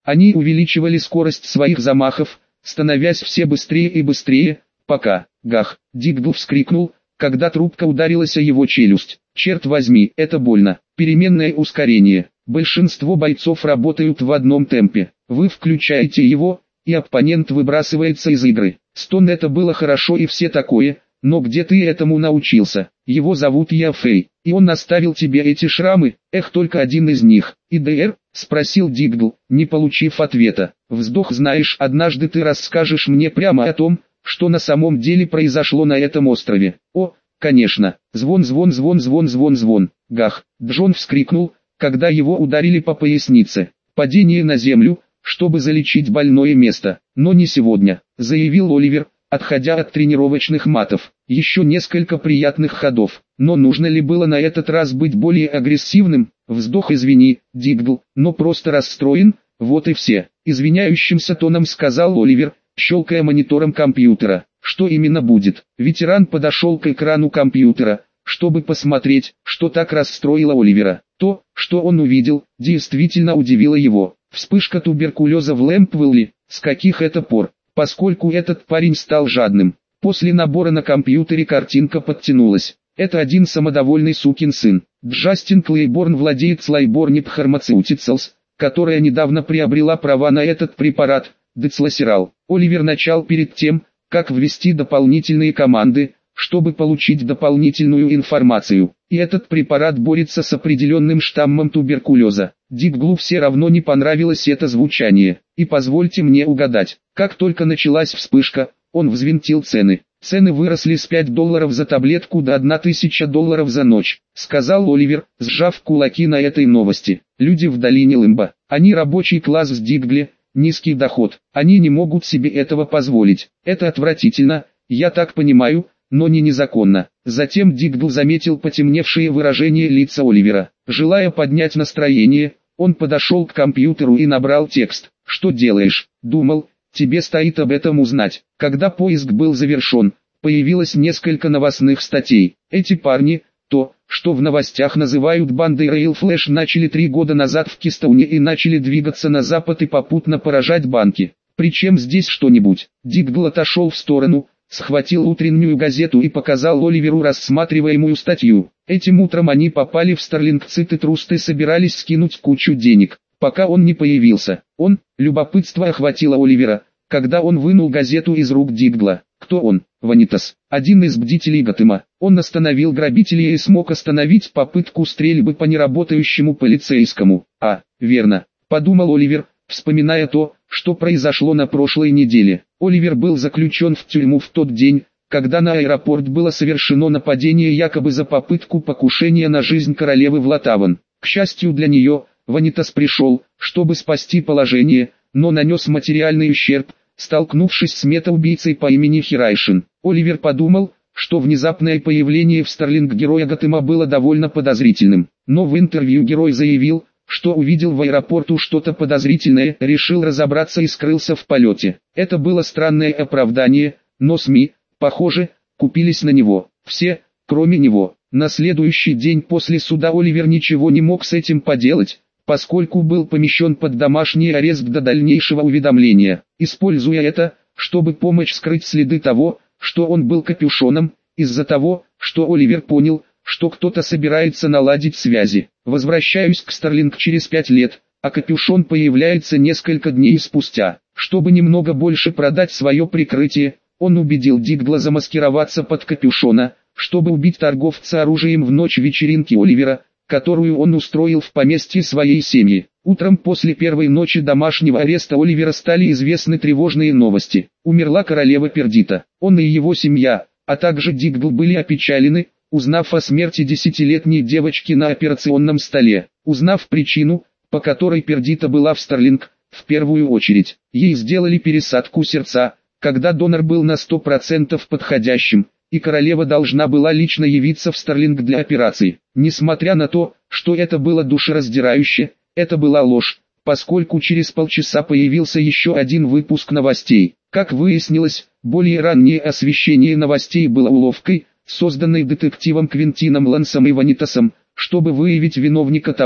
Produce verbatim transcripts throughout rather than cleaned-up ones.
Они увеличивали скорость своих замахов, становясь все быстрее и быстрее, пока, гах, Диггл вскрикнул, когда трубка ударилась о его челюсть. Черт возьми, это больно. Переменное ускорение. Большинство бойцов работают в одном темпе. Вы включаете его, и оппонент выбрасывается из игры. Стон, это было хорошо и все такое, но где ты этому научился? Его зовут Яфей, и он оставил тебе эти шрамы? Эх, только один из них. И ДР? Спросил Диггл, не получив ответа. Вздох. Знаешь, однажды ты расскажешь мне прямо о том, что на самом деле произошло на этом острове. О, конечно. Звон, звон, звон, звон, звон, звон. Гах. Джон вскрикнул, когда его ударили по пояснице. Падение на землю, чтобы залечить больное место. Но не сегодня, заявил Оливер, отходя от тренировочных матов. Еще несколько приятных ходов. Но нужно ли было на этот раз быть более агрессивным? Вздох. Извини, Диггл, но просто расстроен, вот и все. Извиняющимся тоном сказал Оливер, щелкая монитором компьютера. Что именно будет? Ветеран подошел к экрану компьютера, чтобы посмотреть, что так расстроило Оливера. То, что он увидел, действительно удивило его. Вспышка туберкулеза в Лэмпвилле. С каких это пор? Поскольку этот парень стал жадным. После набора на компьютере картинка подтянулась. Это один самодовольный сукин сын. Джастин Клейборн владеет Слайборнит Pharmaceuticals, которая недавно приобрела права на этот препарат, Децлосерал. Оливер начал перед тем, как ввести дополнительные команды, чтобы получить дополнительную информацию. И этот препарат борется с определенным штаммом туберкулеза. Дигглу все равно не понравилось это звучание. И позвольте мне угадать, как только началась вспышка, он взвинтил цены. Цены выросли с пяти долларов за таблетку до тысячи долларов за ночь, сказал Оливер, сжав кулаки на этой новости. Люди в долине Лымба, они рабочий класс в Диггле, низкий доход, они не могут себе этого позволить. Это отвратительно, я так понимаю, но не незаконно. Затем Диггл заметил потемневшее выражение лица Оливера. Желая поднять настроение, он подошел к компьютеру и набрал текст. «Что делаешь?» «Думал, тебе стоит об этом узнать». Когда поиск был завершен, появилось несколько новостных статей. Эти парни, то, что в новостях называют бандой Rail Flash, начали три года назад в Кистауне и начали двигаться на запад и попутно поражать банки. Причем здесь что-нибудь? Диггл отошел в сторону, схватил утреннюю газету и показал Оливеру рассматриваемую статью. Этим утром они попали в Старлингцит и трусты собирались скинуть кучу денег, пока он не появился. Он, любопытство охватило Оливера, когда он вынул газету из рук Диггла. Кто он? Ванитас, один из бдителей Готэма. Он остановил грабителей и смог остановить попытку стрельбы по неработающему полицейскому. А, верно, подумал Оливер, вспоминая то, что произошло на прошлой неделе. Оливер был заключен в тюрьму в тот день, когда на аэропорт было совершено нападение якобы за попытку покушения на жизнь королевы Влатаван. К счастью для нее, Ванитас пришел, чтобы спасти положение, но нанес материальный ущерб, столкнувшись с мета-убийцей по имени Хирайшин. Оливер подумал, что внезапное появление в Старлинг героя Готэма было довольно подозрительным. Но в интервью герой заявил, что увидел в аэропорту что-то подозрительное, решил разобраться и скрылся в полете. Это было странное оправдание, но СМИ, похоже, купились на него. Все, кроме него. На следующий день после суда Оливер ничего не мог с этим поделать, поскольку был помещен под домашний арест до дальнейшего уведомления. Используя это, чтобы помочь скрыть следы того, что он был капюшоном, из-за того, что Оливер понял, что кто-то собирается наладить связи. Возвращаюсь к Старлинг через пять лет, а капюшон появляется несколько дней спустя. Чтобы немного больше продать свое прикрытие, он убедил Диггла замаскироваться под капюшона, чтобы убить торговца оружием в ночь вечеринки Оливера, которую он устроил в поместье своей семьи. Утром после первой ночи домашнего ареста Оливера стали известны тревожные новости. Умерла королева Пердита. Он и его семья, а также Диггл были опечалены, узнав о смерти десятилетней девочки на операционном столе. Узнав причину, по которой Пердита была в Старлинг, в первую очередь, ей сделали пересадку сердца, когда донор был на сто процентов подходящим, и королева должна была лично явиться в Старлинг для операции. Несмотря на то, что это было душераздирающе, это была ложь, поскольку через полчаса появился еще один выпуск новостей. Как выяснилось, более раннее освещение новостей было уловкой, созданной детективом Квинтином Лансом и Ванитасом, чтобы выявить виновника того,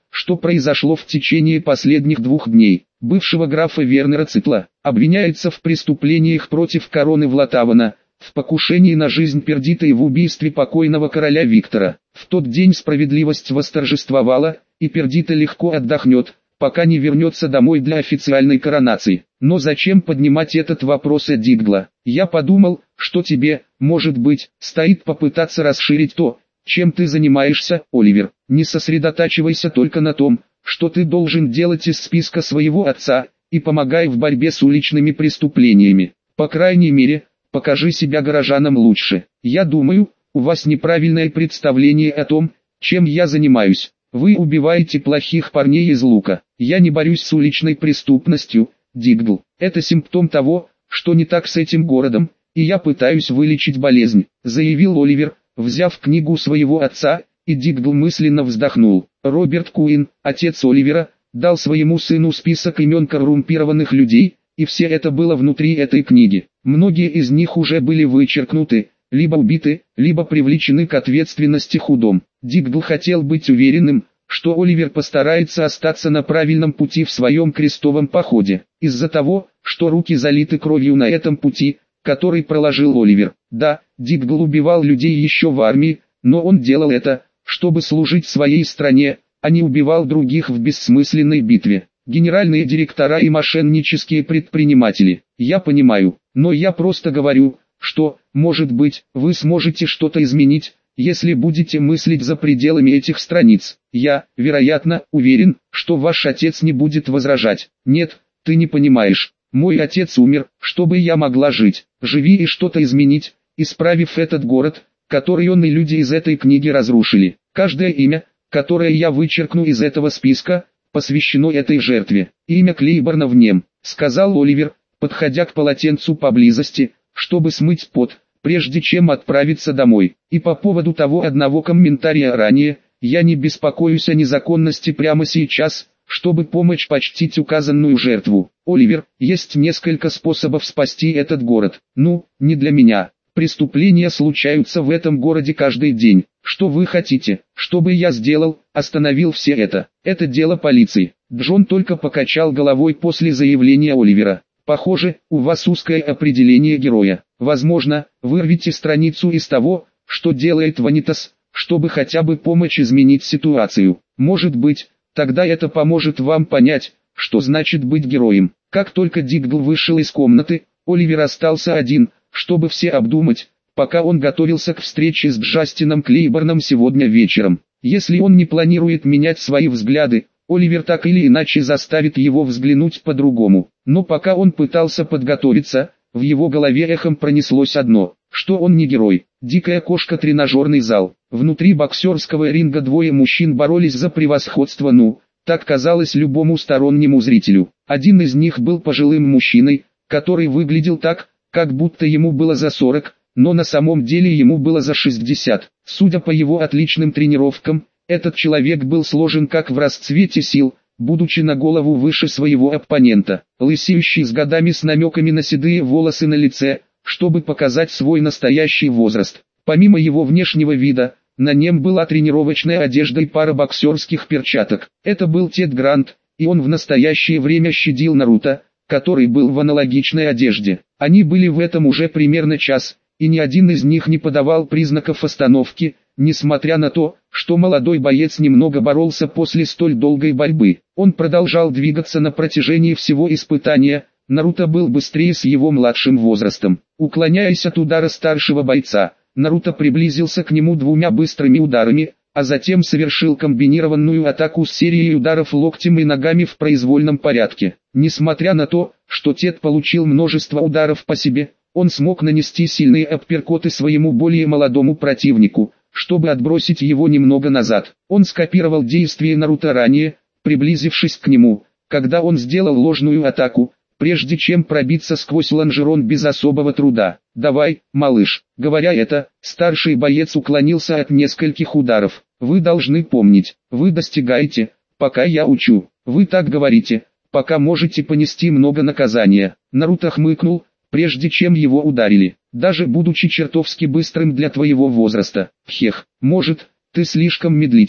что произошло в течение последних двух дней. Бывшего графа Вернера Цитла обвиняется в преступлениях против короны Влатавана, в покушении на жизнь Пердита и в убийстве покойного короля Виктора. В тот день справедливость восторжествовала, и Пердита легко отдохнет, пока не вернется домой для официальной коронации. Но зачем поднимать этот вопрос, Эдиггла? Я подумал, что тебе, может быть, стоит попытаться расширить то, чем ты занимаешься, Оливер. Не сосредотачивайся только на том, что ты должен делать из списка своего отца, и помогай в борьбе с уличными преступлениями. По крайней мере, покажи себя горожанам лучше. Я думаю, у вас неправильное представление о том, чем я занимаюсь. Вы убиваете плохих парней из лука. Я не борюсь с уличной преступностью, Диггл. Это симптом того, что не так с этим городом, и я пытаюсь вылечить болезнь, заявил Оливер, взяв книгу своего отца, и Диггл мысленно вздохнул. Роберт Куин, отец Оливера, дал своему сыну список имен коррумпированных людей, и все это было внутри этой книги. Многие из них уже были вычеркнуты, либо убиты, либо привлечены к ответственности судом. Диггл хотел быть уверенным, что Оливер постарается остаться на правильном пути в своем крестовом походе, из-за того, что руки залиты кровью на этом пути, который проложил Оливер. Да, Диггл убивал людей еще в армии, но он делал это, чтобы служить своей стране, а не убивал других в бессмысленной битве. Генеральные директора и мошеннические предприниматели, я понимаю, но я просто говорю, что, может быть, вы сможете что-то изменить, если будете мыслить за пределами этих страниц. Я, вероятно, уверен, что ваш отец не будет возражать. Нет, ты не понимаешь. Мой отец умер, чтобы я могла жить. Живи и что-то изменить, исправив этот город, который он и люди из этой книги разрушили. Каждое имя, которое я вычеркну из этого списка, посвящено этой жертве. Имя Клейборна в нем, сказал Оливер, подходя к полотенцу поблизости, чтобы смыть пот, прежде чем отправиться домой. И по поводу того одного комментария ранее, я не беспокоюсь о незаконности прямо сейчас, чтобы помочь почтить указанную жертву. Оливер, есть несколько способов спасти этот город. Ну, не для меня. Преступления случаются в этом городе каждый день. Что вы хотите, чтобы я сделал, остановил все это? Это дело полиции. Джон только покачал головой после заявления Оливера. Похоже, у вас узкое определение героя. Возможно, вырвите страницу из того, что делает Ванитас, чтобы хотя бы помочь изменить ситуацию. Может быть, тогда это поможет вам понять, что значит быть героем. Как только Диггл вышел из комнаты, Оливер остался один, чтобы все обдумать, пока он готовился к встрече с Джастином Клейборном сегодня вечером. Если он не планирует менять свои взгляды, Оливер так или иначе заставит его взглянуть по-другому. Но пока он пытался подготовиться, в его голове эхом пронеслось одно, что он не герой. Дикая кошка, тренажерный зал. Внутри боксерского ринга двое мужчин боролись за превосходство, ну, так казалось любому стороннему зрителю. Один из них был пожилым мужчиной, который выглядел так, как будто ему было за сорок, но на самом деле ему было за шестьдесят. Судя по его отличным тренировкам, этот человек был сложен как в расцвете сил, будучи на голову выше своего оппонента, лысеющий с годами с намеками на седые волосы на лице, чтобы показать свой настоящий возраст. Помимо его внешнего вида, на нем была тренировочная одежда и пара боксерских перчаток. Это был Тед Грант, и он в настоящее время щадил Наруто, который был в аналогичной одежде. Они были в этом уже примерно час, и ни один из них не подавал признаков остановки, несмотря на то, что молодой боец немного боролся после столь долгой борьбы. Он продолжал двигаться на протяжении всего испытания. Наруто был быстрее с его младшим возрастом. Уклоняясь от удара старшего бойца, Наруто приблизился к нему двумя быстрыми ударами, а затем совершил комбинированную атаку с серией ударов локтем и ногами в произвольном порядке. Несмотря на то, что Тед получил множество ударов по себе, он смог нанести сильные апперкоты своему более молодому противнику, чтобы отбросить его немного назад. Он скопировал действия Наруто ранее, приблизившись к нему, когда он сделал ложную атаку, прежде чем пробиться сквозь лонжерон без особого труда. «Давай, малыш». Говоря это, старший боец уклонился от нескольких ударов. «Вы должны помнить, вы достигаете, пока я учу. Вы так говорите, пока можете понести много наказания». Наруто хмыкнул, прежде чем его ударили. «Даже будучи чертовски быстрым для твоего возраста. Хех, может, ты слишком медлительный,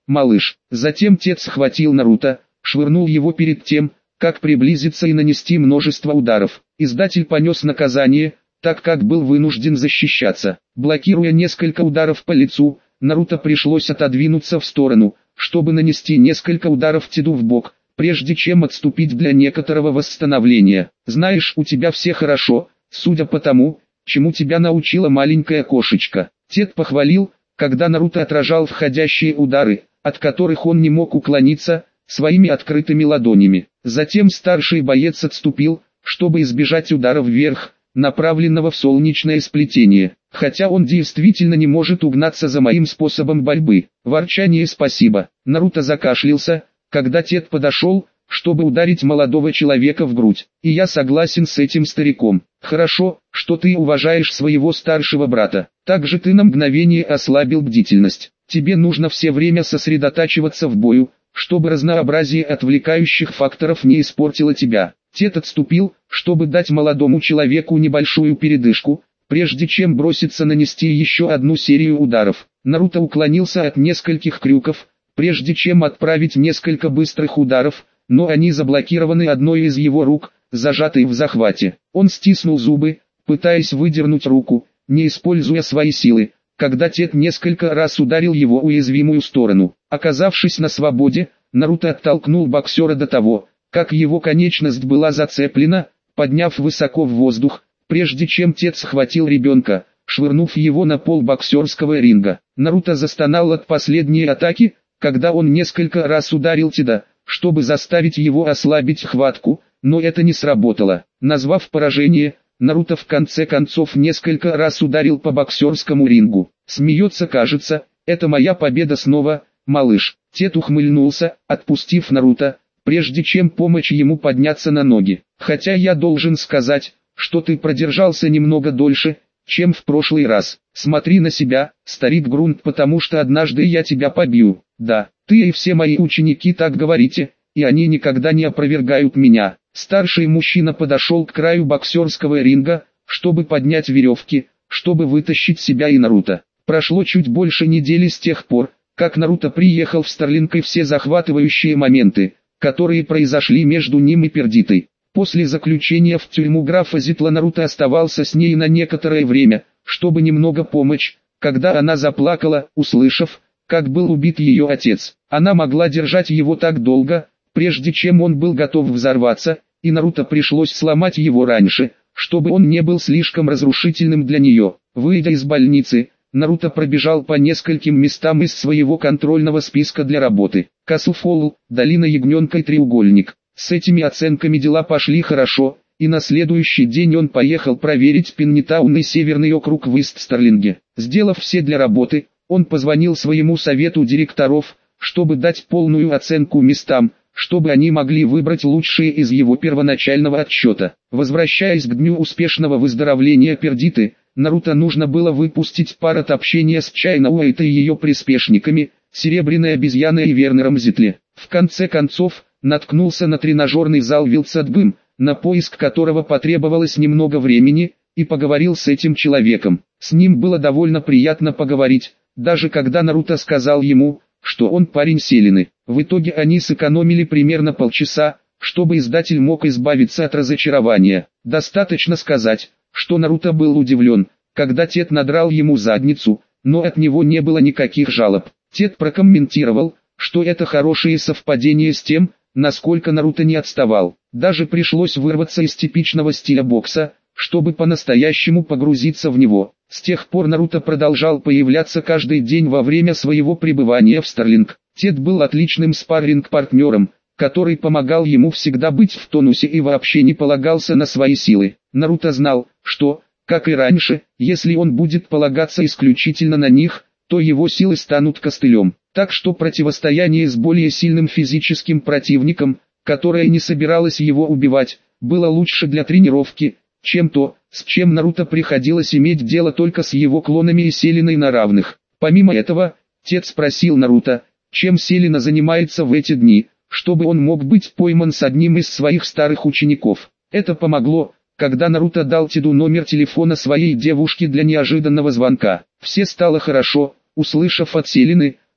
малыш. Затем Тед схватил Наруто, швырнул его перед тем, как приблизиться и нанести множество ударов. Издатель понес наказание, так как был вынужден защищаться. Блокируя несколько ударов по лицу, Наруто пришлось отодвинуться в сторону, чтобы нанести несколько ударов Теду в бок, прежде чем отступить для некоторого восстановления. «Знаешь, у тебя все хорошо, судя по тому, чему тебя научила маленькая кошечка». Тед похвалил, когда Наруто отражал входящие удары, от которых он не мог уклониться, своими открытыми ладонями. Затем старший боец отступил, чтобы избежать удара вверх, направленного в солнечное сплетение. Хотя он действительно не может угнаться за моим способом борьбы. Ворчание «спасибо». Наруто закашлялся, когда Тед подошел, чтобы ударить молодого человека в грудь. И я согласен с этим стариком. Хорошо, что ты уважаешь своего старшего брата. Также ты на мгновение ослабил бдительность. Тебе нужно все время сосредотачиваться в бою, чтобы разнообразие отвлекающих факторов не испортило тебя. Тед отступил, чтобы дать молодому человеку небольшую передышку, прежде чем броситься нанести еще одну серию ударов. Наруто уклонился от нескольких крюков, прежде чем отправить несколько быстрых ударов, но они заблокированы одной из его рук, зажатой в захвате. Он стиснул зубы, пытаясь выдернуть руку, не используя свои силы, когда Тед несколько раз ударил его уязвимую сторону. Оказавшись на свободе, Наруто оттолкнул боксера до того, как его конечность была зацеплена, подняв высоко в воздух, прежде чем Тед схватил ребенка, швырнув его на пол боксерского ринга. Наруто застонал от последней атаки, когда он несколько раз ударил Теда, чтобы заставить его ослабить хватку, но это не сработало. Назвав поражение, Наруто в конце концов несколько раз ударил по боксерскому рингу. Смеется, кажется, это моя победа снова, малыш. Тед ухмыльнулся, отпустив Наруто, прежде чем помочь ему подняться на ноги. Хотя я должен сказать, что ты продержался немного дольше, чем в прошлый раз. Смотри на себя, старик Грунт, потому что однажды я тебя побью. Да, ты и все мои ученики так говорите, и они никогда не опровергают меня. Старший мужчина подошел к краю боксерского ринга, чтобы поднять веревки, чтобы вытащить себя и Наруто. Прошло чуть больше недели с тех пор, как Наруто приехал в Старлинг, и все захватывающие моменты, которые произошли между ним и Пердитой. После заключения в тюрьму графа Зитла Наруто оставался с ней на некоторое время, чтобы немного помочь, когда она заплакала, услышав, как был убит ее отец. Она могла держать его так долго, прежде чем он был готов взорваться, и Наруто пришлось сломать его раньше, чтобы он не был слишком разрушительным для нее. Выйдя из больницы, Наруто пробежал по нескольким местам из своего контрольного списка для работы. Касуфолл, долина ягненка и треугольник. С этими оценками дела пошли хорошо, и на следующий день он поехал проверить Пиннитаун и северный округ в Ист-Старлинге. Сделав все для работы, он позвонил своему совету директоров, чтобы дать полную оценку местам, чтобы они могли выбрать лучшие из его первоначального отсчета. Возвращаясь к дню успешного выздоровления Пердиты, Наруто нужно было выпустить пар от общения с Чайна Уэйт и ее приспешниками, Серебряной обезьяной и Вернером Зитле. В конце концов, наткнулся на тренажерный зал Вилсадбым, на поиск которого потребовалось немного времени, и поговорил с этим человеком. С ним было довольно приятно поговорить, даже когда Наруто сказал ему, что он парень Селины. В итоге они сэкономили примерно полчаса, чтобы издатель мог избавиться от разочарования. Достаточно сказать, что Наруто был удивлен, когда Тед надрал ему задницу, но от него не было никаких жалоб. Тед прокомментировал, что это хорошее совпадение с тем, насколько Наруто не отставал. Даже пришлось вырваться из типичного стиля бокса, чтобы по-настоящему погрузиться в него. С тех пор Наруто продолжал появляться каждый день во время своего пребывания в Старлинг. Тед был отличным спарринг-партнером, который помогал ему всегда быть в тонусе и вообще не полагался на свои силы. Наруто знал, что, как и раньше, если он будет полагаться исключительно на них, то его силы станут костылем. Так что противостояние с более сильным физическим противником, которое не собиралось его убивать, было лучше для тренировки, чем то, с чем Наруто приходилось иметь дело только с его клонами и Селиной на равных. Помимо этого, Тед спросил Наруто, чем Селина занимается в эти дни, чтобы он мог быть пойман с одним из своих старых учеников. Это помогло, когда Наруто дал Теду номер телефона своей девушки для неожиданного звонка. Все стало хорошо, услышав от Селины,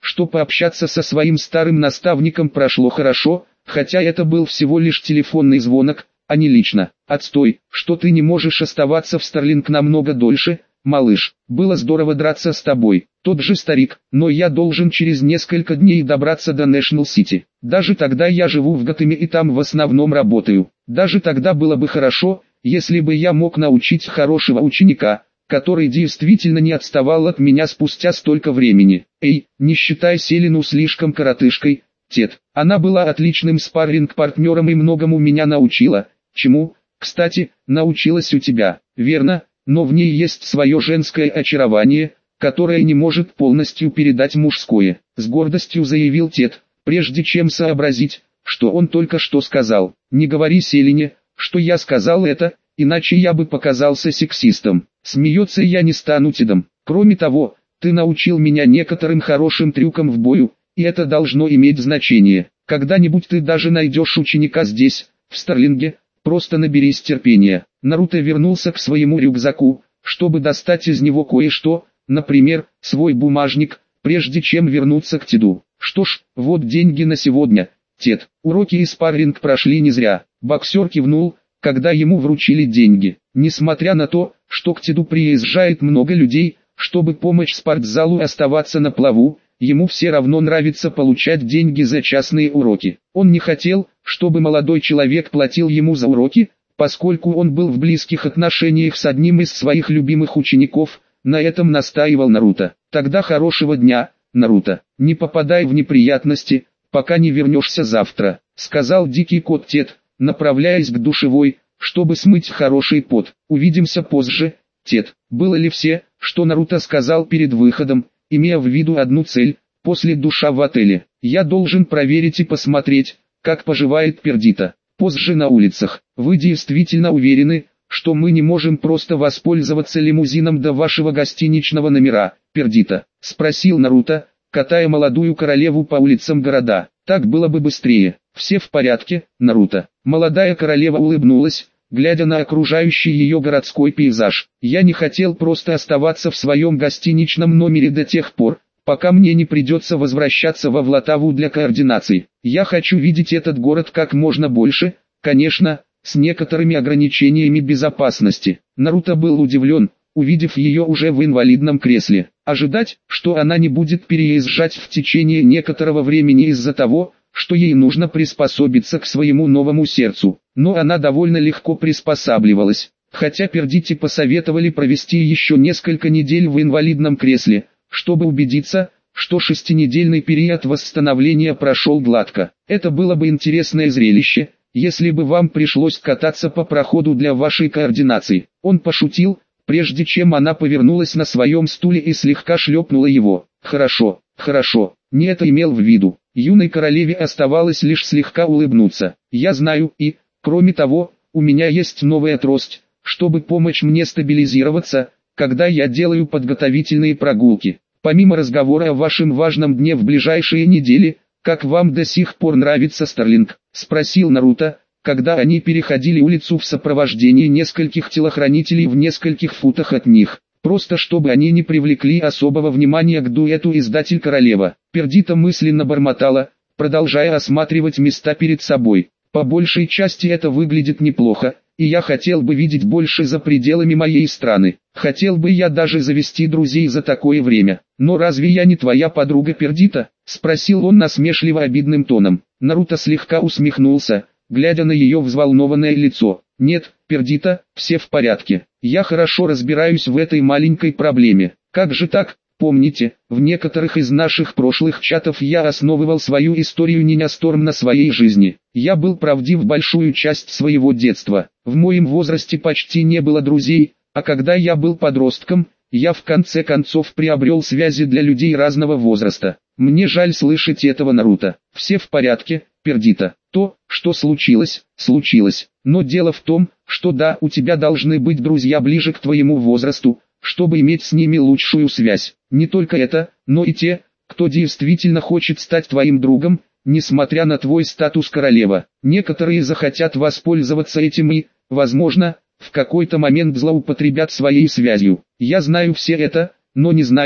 что пообщаться со своим старым наставником прошло хорошо, хотя это был всего лишь телефонный звонок, а не лично. Отстой, что ты не можешь оставаться в Старлинг намного дольше, малыш. Было здорово драться с тобой. Тот же старик, но я должен через несколько дней добраться до Нэшнл-Сити. Даже тогда я живу в Готэме и там в основном работаю. Даже тогда было бы хорошо, если бы я мог научить хорошего ученика, который действительно не отставал от меня спустя столько времени. Эй, не считай Селину слишком коротышкой, Тед. Она была отличным спарринг-партнером и многому меня научила. Чему, кстати, научилась у тебя, верно? Но в ней есть свое женское очарование, которое не может полностью передать мужское. С гордостью заявил Тед, прежде чем сообразить, что он только что сказал. Не говори Селине, что я сказал это, иначе я бы показался сексистом. Смеется я не стану Тедом. Кроме того, ты научил меня некоторым хорошим трюкам в бою, и это должно иметь значение. Когда-нибудь ты даже найдешь ученика здесь, в Старлинге, просто наберись терпения. Наруто вернулся к своему рюкзаку, чтобы достать из него кое-что, например, свой бумажник, прежде чем вернуться к Теду. Что ж, вот деньги на сегодня, Тед. Уроки и спарринг прошли не зря. Боксер кивнул, когда ему вручили деньги. Несмотря на то, что к Теду приезжает много людей, чтобы помочь спортзалу оставаться на плаву, ему все равно нравится получать деньги за частные уроки. Он не хотел, чтобы молодой человек платил ему за уроки, поскольку он был в близких отношениях с одним из своих любимых учеников, на этом настаивал Наруто. Тогда хорошего дня, Наруто, не попадай в неприятности, пока не вернешься завтра, сказал дикий кот Тед, направляясь к душевой, чтобы смыть хороший пот. Увидимся позже, Тед. Было ли все, что Наруто сказал перед выходом, имея в виду одну цель, после душа в отеле? Я должен проверить и посмотреть, как поживает Пердита. Позже на улицах. Вы действительно уверены, что мы не можем просто воспользоваться лимузином до вашего гостиничного номера, Пердита? Спросил Наруто, катая молодую королеву по улицам города. Так было бы быстрее. Все в порядке, Наруто. Молодая королева улыбнулась, глядя на окружающий ее городской пейзаж. Я не хотел просто оставаться в своем гостиничном номере до тех пор, пока мне не придется возвращаться во Влатаву для координации. Я хочу видеть этот город как можно больше, конечно, с некоторыми ограничениями безопасности. Наруто был удивлен, увидев ее уже в инвалидном кресле. Ожидать, что она не будет переезжать в течение некоторого времени из-за того, что ей нужно приспособиться к своему новому сердцу. Но она довольно легко приспосабливалась. Хотя Пердите посоветовали провести еще несколько недель в инвалидном кресле, чтобы убедиться, что шестинедельный период восстановления прошел гладко. Это было бы интересное зрелище, если бы вам пришлось кататься по проходу для вашей координации. Он пошутил, прежде чем она повернулась на своем стуле и слегка шлепнула его. Хорошо, хорошо, не это имел в виду. Юной королеве оставалось лишь слегка улыбнуться. Я знаю и, кроме того, у меня есть новая трость, чтобы помочь мне стабилизироваться, когда я делаю подготовительные прогулки. Помимо разговора о вашем важном дне в ближайшие недели, как вам до сих пор нравится Старлинг? Спросил Наруто, когда они переходили улицу в сопровождении нескольких телохранителей в нескольких футах от них. Просто чтобы они не привлекли особого внимания к дуэту издатель-королева. Пердита мысленно бормотала, продолжая осматривать места перед собой. По большей части это выглядит неплохо, и я хотел бы видеть больше за пределами моей страны. Хотел бы я даже завести друзей за такое время. Но разве я не твоя подруга Пердита? Спросил он насмешливо обидным тоном. Наруто слегка усмехнулся, глядя на ее взволнованное лицо. Нет, Пердита, все в порядке. Я хорошо разбираюсь в этой маленькой проблеме. Как же так? Помните, в некоторых из наших прошлых чатов я основывал свою историю Ниня Сторм на своей жизни. Я был правдив большую часть своего детства. В моем возрасте почти не было друзей, а когда я был подростком, я в конце концов приобрел связи для людей разного возраста. Мне жаль слышать этого, Наруто. Все в порядке, Пердита. То, что случилось, случилось. Но дело в том, что да, у тебя должны быть друзья ближе к твоему возрасту, чтобы иметь с ними лучшую связь. Не только это, но и те, кто действительно хочет стать твоим другом, несмотря на твой статус королева. Некоторые захотят воспользоваться этим и, возможно, в какой-то момент злоупотребят своей связью. Я знаю все это, но не знаю,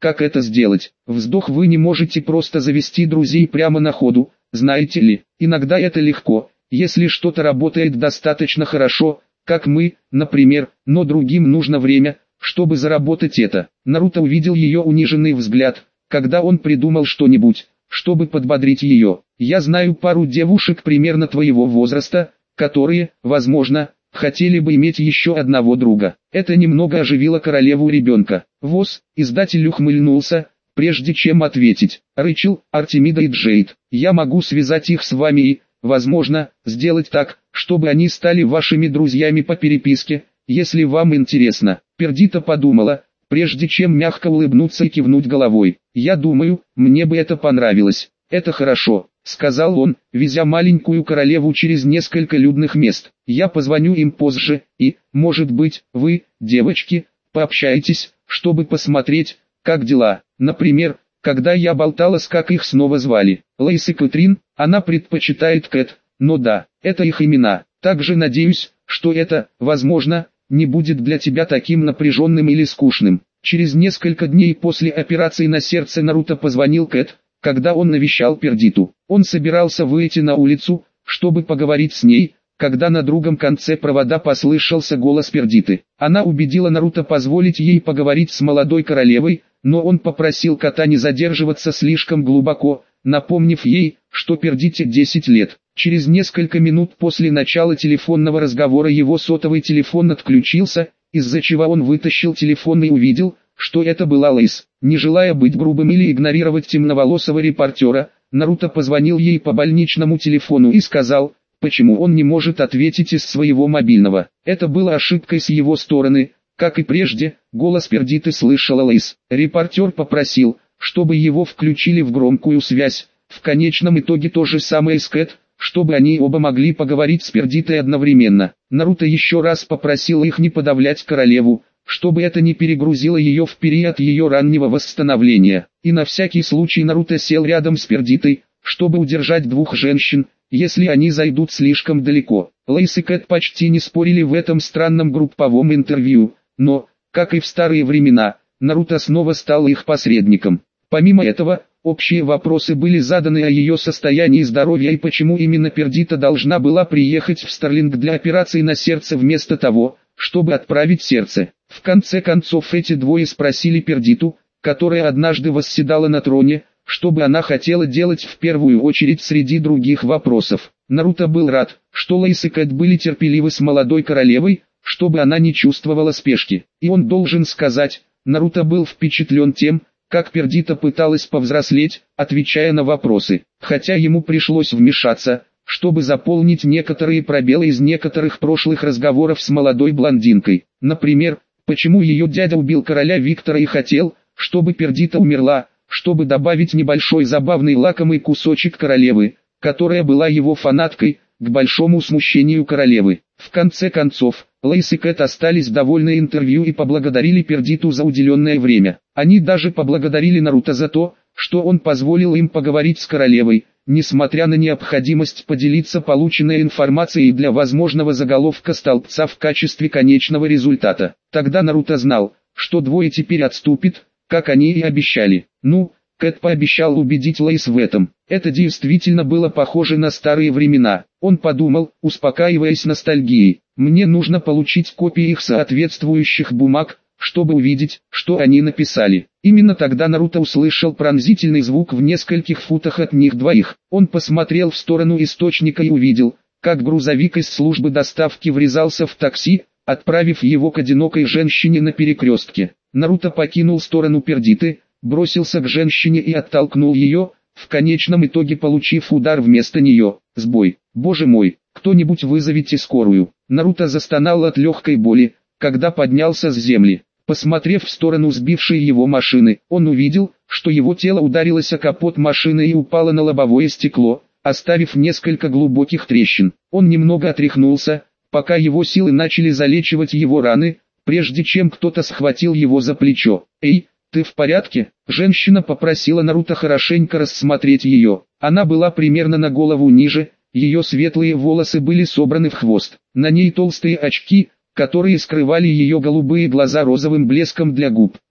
как это сделать. Вздох: вы не можете просто завести друзей прямо на ходу, знаете ли, иногда это легко, если что-то работает достаточно хорошо, как мы, например, но другим нужно время, чтобы заработать это. Наруто увидел ее униженный взгляд, когда он придумал что-нибудь, чтобы подбодрить ее. Я знаю пару девушек примерно твоего возраста, которые, возможно, хотели бы иметь еще одного друга. Это немного оживило королеву ребенка. Воз, издатель ухмыльнулся, прежде чем ответить. Рэйчел, Артемида и Джейд, я могу связать их с вами и, возможно, сделать так, чтобы они стали вашими друзьями по переписке, если вам интересно. Пердита подумала, прежде чем мягко улыбнуться и кивнуть головой. Я думаю, мне бы это понравилось. Это хорошо, сказал он, везя маленькую королеву через несколько людных мест. Я позвоню им позже, и, может быть, вы, девочки, пообщаетесь, чтобы посмотреть, как дела. Например, когда я болтала с, как их снова звали, Лейс и Кэтрин, она предпочитает Кэт, но да, это их имена. Также надеюсь, что это, возможно, не будет для тебя таким напряженным или скучным. Через несколько дней после операции на сердце Наруто позвонил Кэт, когда он навещал Пердиту. Он собирался выйти на улицу, чтобы поговорить с ней, когда на другом конце провода послышался голос Пердиты. Она убедила Наруто позволить ей поговорить с молодой королевой, но он попросил кота не задерживаться слишком глубоко, напомнив ей, что Пердите десять лет. Через несколько минут после начала телефонного разговора его сотовый телефон отключился, из-за чего он вытащил телефон и увидел, что это была Лейс. Не желая быть грубым или игнорировать темноволосого репортера, Наруто позвонил ей по больничному телефону и сказал, почему он не может ответить из своего мобильного. Это было ошибкой с его стороны, как и прежде, голос Пердиты слышала Лейс. Репортер попросил, чтобы его включили в громкую связь, в конечном итоге то же самое с Кэт, чтобы они оба могли поговорить с Пердитой одновременно. Наруто еще раз попросил их не подавлять королеву, чтобы это не перегрузило ее в период ее раннего восстановления. И на всякий случай Наруто сел рядом с Пердитой, чтобы удержать двух женщин, если они зайдут слишком далеко. Лейс и Кэт почти не спорили в этом странном групповом интервью, но, как и в старые времена, Наруто снова стал их посредником. Помимо этого, общие вопросы были заданы о ее состоянии здоровья и почему именно Пердита должна была приехать в Старлинг для операции на сердце вместо того, чтобы отправить сердце. В конце концов эти двое спросили Пердиту, которая однажды восседала на троне, что бы она хотела делать в первую очередь среди других вопросов. Наруто был рад, что Лейс и Кэт были терпеливы с молодой королевой, чтобы она не чувствовала спешки. И он должен сказать, Наруто был впечатлен тем, как Пердита пыталась повзрослеть, отвечая на вопросы, хотя ему пришлось вмешаться, чтобы заполнить некоторые пробелы из некоторых прошлых разговоров с молодой блондинкой. Например, почему ее дядя убил короля Виктора и хотел, чтобы Пердита умерла, чтобы добавить небольшой забавный лакомый кусочек королевы, которая была его фанаткой, к большому смущению королевы. В конце концов, Лейс и Кэт остались довольны интервью и поблагодарили Пердиту за уделенное время. Они даже поблагодарили Наруто за то, что он позволил им поговорить с королевой, несмотря на необходимость поделиться полученной информацией для возможного заголовка столбца в качестве конечного результата. Тогда Наруто знал, что двое теперь отступит, как они и обещали. Ну, Кэт пообещал убедить Лейс в этом. Это действительно было похоже на старые времена. Он подумал, успокаиваясь ностальгией. Мне нужно получить копии их соответствующих бумаг, чтобы увидеть, что они написали. Именно тогда Наруто услышал пронзительный звук в нескольких футах от них двоих. Он посмотрел в сторону источника и увидел, как грузовик из службы доставки врезался в такси, отправив его к одинокой женщине на перекрестке. Наруто покинул сторону Пердиты, бросился к женщине и оттолкнул ее, в конечном итоге получив удар вместо нее. Сбой. Боже мой, кто-нибудь вызовите скорую. Наруто застонал от легкой боли, когда поднялся с земли. Посмотрев в сторону сбившей его машины, он увидел, что его тело ударилось о капот машины и упало на лобовое стекло, оставив несколько глубоких трещин. Он немного отряхнулся, пока его силы начали залечивать его раны, прежде чем кто-то схватил его за плечо. «Эй, ты в порядке?» Женщина попросила Наруто хорошенько рассмотреть ее. Она была примерно на голову ниже, ее светлые волосы были собраны в хвост. На ней толстые очки, которые скрывали ее голубые глаза розовым блеском для губ.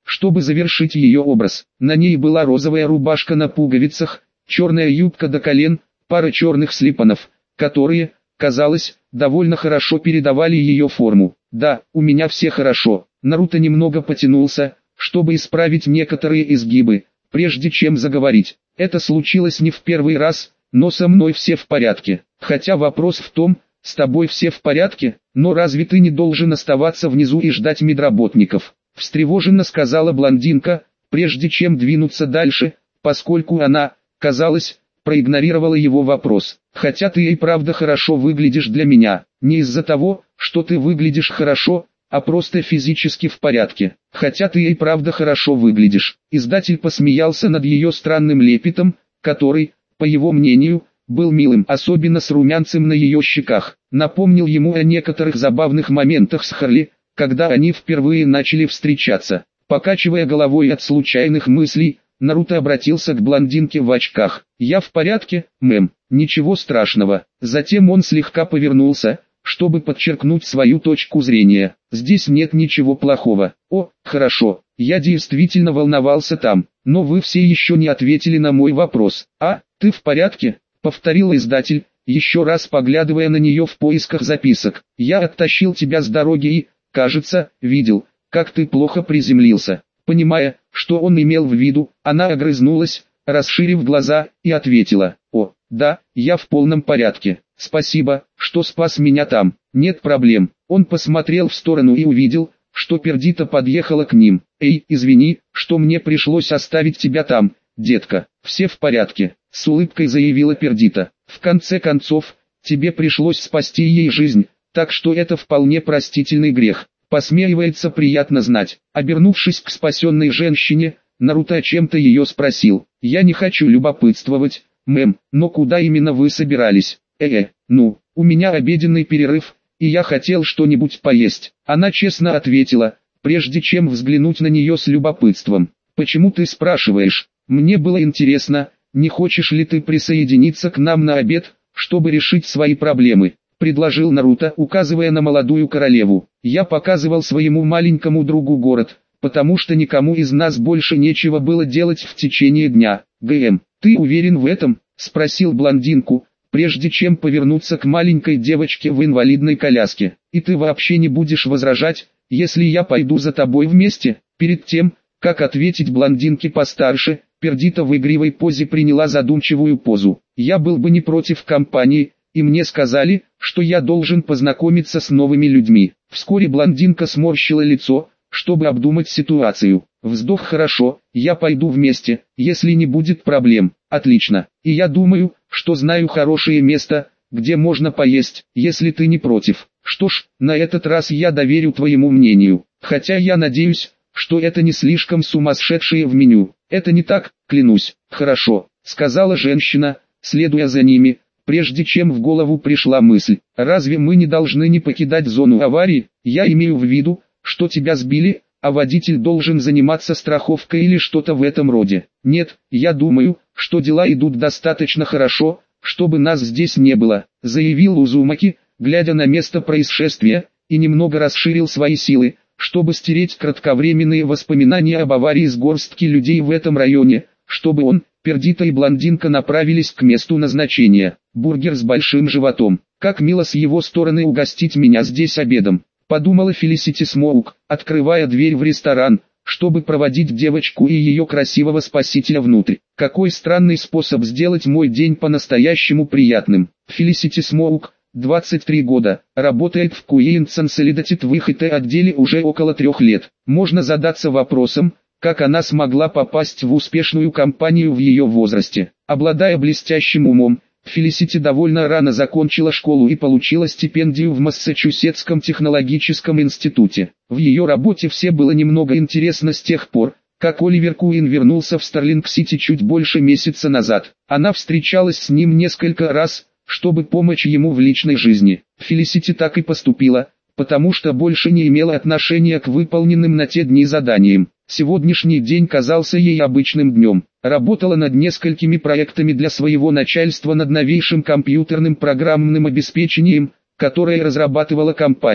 чтобы завершить ее образ. На ней была розовая рубашка на пуговицах, черная юбка до колен, пара черных слипанов, которые, казалось, довольно хорошо передавали ее форму. «Да, у меня все хорошо». Наруто немного потянулся, чтобы исправить некоторые изгибы, прежде чем заговорить. «Это случилось не в первый раз, но со мной все в порядке. Хотя вопрос в том, с тобой все в порядке, но разве ты не должен оставаться внизу и ждать медработников?» Встревоженно сказала блондинка, прежде чем двинуться дальше, поскольку она, казалось, проигнорировала его вопрос. «Хотя ты и правда хорошо выглядишь для меня, не из-за того, что ты выглядишь хорошо, а просто физически в порядке. Хотя ты и правда хорошо выглядишь». Издатель посмеялся над ее странным лепетом, который, по его мнению, был милым, особенно с румянцем на ее щеках. Напомнил ему о некоторых забавных моментах с Харли, когда они впервые начали встречаться. Покачивая головой от случайных мыслей, Наруто обратился к блондинке в очках. «Я в порядке, мэм, ничего страшного». Затем он слегка повернулся, чтобы подчеркнуть свою точку зрения. «Здесь нет ничего плохого». «О, хорошо, я действительно волновался там, но вы все еще не ответили на мой вопрос». «А, ты в порядке?» — повторил издатель, еще раз поглядывая на нее в поисках записок. «Я оттащил тебя с дороги и, кажется, видел, как ты плохо приземлился». Понимая, что он имел в виду, она огрызнулась, расширив глаза, и ответила: «О, да, я в полном порядке. Спасибо, что спас меня там. Нет проблем». Он посмотрел в сторону и увидел, что Пердита подъехала к ним. «Эй, извини, что мне пришлось оставить тебя там, детка. Все в порядке», — с улыбкой заявила Пердита. «В конце концов, тебе пришлось спасти ей жизнь, так что это вполне простительный грех». Посмеивается, приятно знать. Обернувшись к спасенной женщине, Наруто о чем-то ее спросил. «Я не хочу любопытствовать, мэм, но куда именно вы собирались?» «Э-э, ну, у меня обеденный перерыв, и я хотел что-нибудь поесть». Она честно ответила, прежде чем взглянуть на нее с любопытством. «Почему ты спрашиваешь? Мне было интересно, не хочешь ли ты присоединиться к нам на обед, чтобы решить свои проблемы?» Предложил Наруто, указывая на молодую королеву. «Я показывал своему маленькому другу город, потому что никому из нас больше нечего было делать в течение дня. ГМ, ты уверен в этом?» — спросил блондинку, прежде чем повернуться к маленькой девочке в инвалидной коляске. «И ты вообще не будешь возражать, если я пойду за тобой вместе?» Перед тем, как ответить блондинке постарше, Пердита в игривой позе приняла задумчивую позу. «Я был бы не против компании, и мне сказали, что я должен познакомиться с новыми людьми». Вскоре блондинка сморщила лицо, чтобы обдумать ситуацию. Вздох: «Хорошо, я пойду вместе, если не будет проблем». «Отлично, и я думаю, что знаю хорошее место, где можно поесть, если ты не против». «Что ж, на этот раз я доверю твоему мнению, хотя я надеюсь, что это не слишком сумасшедшее в меню». «Это не так, клянусь». «Хорошо», — сказала женщина, следуя за ними, прежде чем в голову пришла мысль: «Разве мы не должны не покидать зону аварии? Я имею в виду, что тебя сбили, а водитель должен заниматься страховкой или что-то в этом роде». «Нет, я думаю, что дела идут достаточно хорошо, чтобы нас здесь не было», — заявил Узумаки, глядя на место происшествия, и немного расширил свои силы, чтобы стереть кратковременные воспоминания об аварии с горстки людей в этом районе, чтобы он, Пердита и блондинка направились к месту назначения. «Бургер с большим животом. Как мило с его стороны угостить меня здесь обедом», — подумала Фелисити Смоук, открывая дверь в ресторан, чтобы проводить девочку и ее красивого спасителя внутрь. «Какой странный способ сделать мой день по-настоящему приятным». Фелисити Смоук, двадцать три года, работает в Queen Consolidated в ай ти-отделе уже около трех лет. Можно задаться вопросом, как она смогла попасть в успешную компанию в ее возрасте. Обладая блестящим умом, Фелисити довольно рано закончила школу и получила стипендию в Массачусетском технологическом институте. В ее работе все было немного интересно с тех пор, как Оливер Куин вернулся в Старлинг-Сити чуть больше месяца назад. Она встречалась с ним несколько раз, чтобы помочь ему в личной жизни. Фелисити так и поступила, потому что больше не имела отношения к выполненным на те дни заданиям. Сегодняшний день казался ей обычным днем. Работала над несколькими проектами для своего начальства над новейшим компьютерным программным обеспечением, которое разрабатывала компания.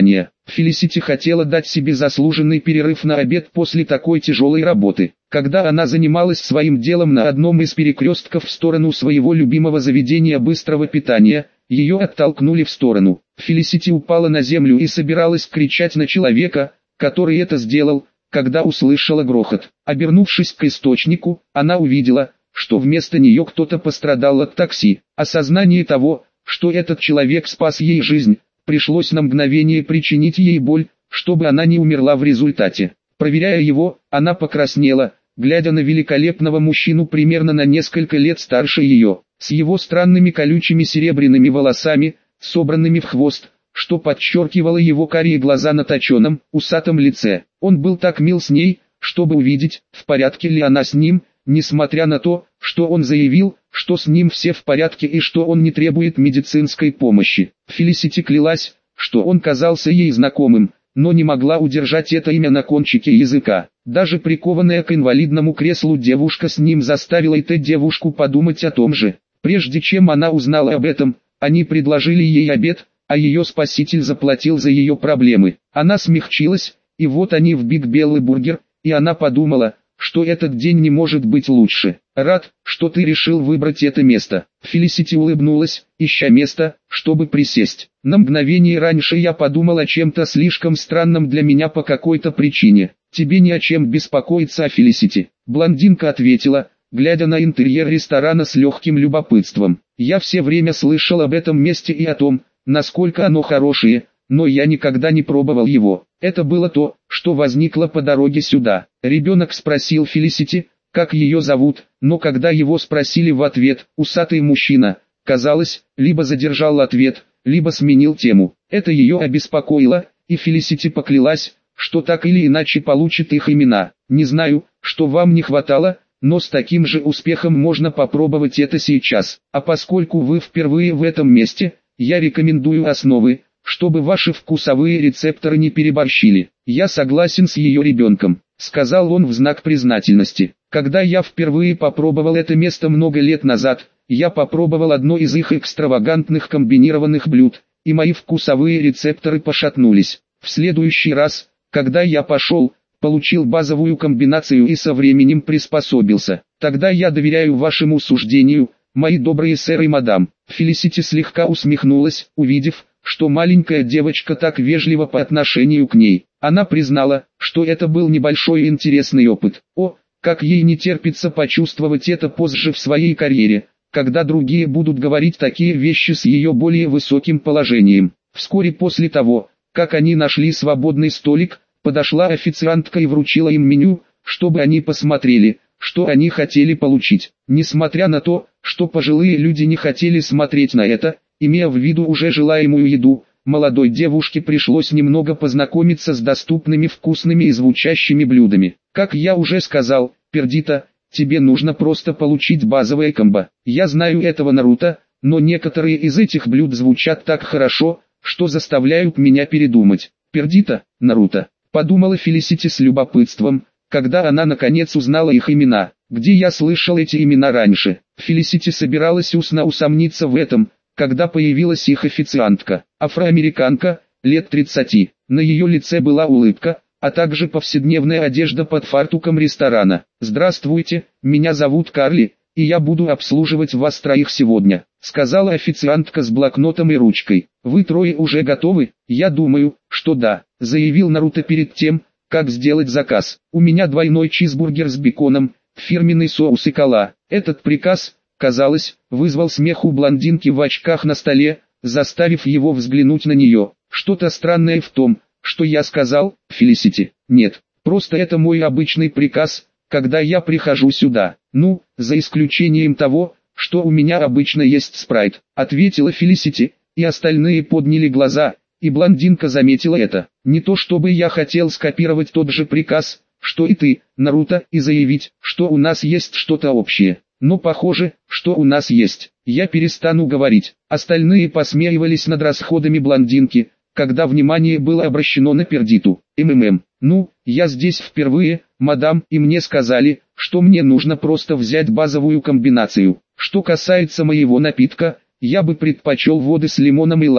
Фелисити хотела дать себе заслуженный перерыв на обед после такой тяжелой работы. Когда она занималась своим делом на одном из перекрестков в сторону своего любимого заведения быстрого питания, ее оттолкнули в сторону. Фелисити упала на землю и собиралась кричать на человека, который это сделал, когда услышала грохот. Обернувшись к источнику, она увидела, что вместо нее кто-то пострадал от такси. Осознание того, что этот человек спас ей жизнь, пришлось на мгновение причинить ей боль, чтобы она не умерла в результате. Проверяя его, она покраснела, глядя на великолепного мужчину примерно на несколько лет старше ее, с его странными колючими серебряными волосами, собранными в хвост, что подчеркивало его карие глаза на точеном, усатом лице. Он был так мил с ней, чтобы увидеть, в порядке ли она с ним, несмотря на то, что он заявил, что с ним все в порядке и что он не требует медицинской помощи. Фелисити клялась, что он казался ей знакомым, но не могла удержать это имя на кончике языка. Даже прикованная к инвалидному креслу девушка с ним заставила эту девушку подумать о том же. Прежде чем она узнала об этом, они предложили ей обед, а ее спаситель заплатил за ее проблемы. Она смягчилась, и вот они в Биг Белый Бургер, и она подумала, что этот день не может быть лучше. Рад, что ты решил выбрать это место. Фелисити улыбнулась, ища место, чтобы присесть. На мгновение раньше я подумал о чем-то слишком странном для меня по какой-то причине. Тебе не о чем беспокоиться, а Фелисити. Блондинка ответила, глядя на интерьер ресторана с легким любопытством. Я все время слышал об этом месте и о том, насколько оно хорошее, но я никогда не пробовал его. Это было то, что возникло по дороге сюда. Ребенок спросил Фелисити, как ее зовут, но когда его спросили в ответ, усатый мужчина, казалось, либо задержал ответ, либо сменил тему. Это ее обеспокоило, и Фелисити поклялась, что так или иначе получит их имена. Не знаю, что вам не хватало, но с таким же успехом можно попробовать это сейчас. А поскольку вы впервые в этом месте, я рекомендую основы, чтобы ваши вкусовые рецепторы не переборщили. Я согласен с ее ребенком, сказал он в знак признательности. Когда я впервые попробовал это место много лет назад, я попробовал одно из их экстравагантных комбинированных блюд, и мои вкусовые рецепторы пошатнулись. В следующий раз, когда я пошел, получил базовую комбинацию и со временем приспособился. Тогда я доверяю вашему суждению, мои добрые сэр и мадам. Фелисити слегка усмехнулась, увидев, что маленькая девочка так вежлива по отношению к ней. Она признала, что это был небольшой интересный опыт. О, как ей не терпится почувствовать это позже в своей карьере, когда другие будут говорить такие вещи с ее более высоким положением. Вскоре после того, как они нашли свободный столик, подошла официантка и вручила им меню, чтобы они посмотрели, что они хотели получить. Несмотря на то, что пожилые люди не хотели смотреть на это, имея в виду уже желаемую еду, молодой девушке пришлось немного познакомиться с доступными вкусными и звучащими блюдами. Как я уже сказал, Пердита, тебе нужно просто получить базовое комбо. Я знаю этого Наруто, но некоторые из этих блюд звучат так хорошо, что заставляют меня передумать. Пердита, Наруто, подумала Фелисити с любопытством, когда она наконец узнала их имена. Где я слышал эти имена раньше? Фелисити собиралась устно усомниться в этом, когда появилась их официантка, афроамериканка, лет тридцати. На ее лице была улыбка, а также повседневная одежда под фартуком ресторана. «Здравствуйте, меня зовут Карли, и я буду обслуживать вас троих сегодня», сказала официантка с блокнотом и ручкой. «Вы трое уже готовы?» «Я думаю, что да», заявил Наруто перед тем, как сделать заказ. «У меня двойной чизбургер с беконом, фирменный соус и кола». Этот приказ, казалось, вызвал смех у блондинки в очках на столе, заставив его взглянуть на нее. «Что-то странное в том, что я сказал, Фелисити?» «Нет, просто это мой обычный приказ, когда я прихожу сюда. Ну, за исключением того, что у меня обычно есть спрайт», ответила Фелисити, и остальные подняли глаза, и блондинка заметила это. «Не то чтобы я хотел скопировать тот же приказ, что и ты, Наруто, и заявить, что у нас есть что-то общее. Но похоже, что у нас есть. Я перестану говорить». Остальные посмеивались над расходами блондинки, когда внимание было обращено на Пердиту. «МММ, ну, я здесь впервые, мадам, и мне сказали, что мне нужно просто взять базовую комбинацию. Что касается моего напитка, я бы предпочел воды с лимоном и лаймом».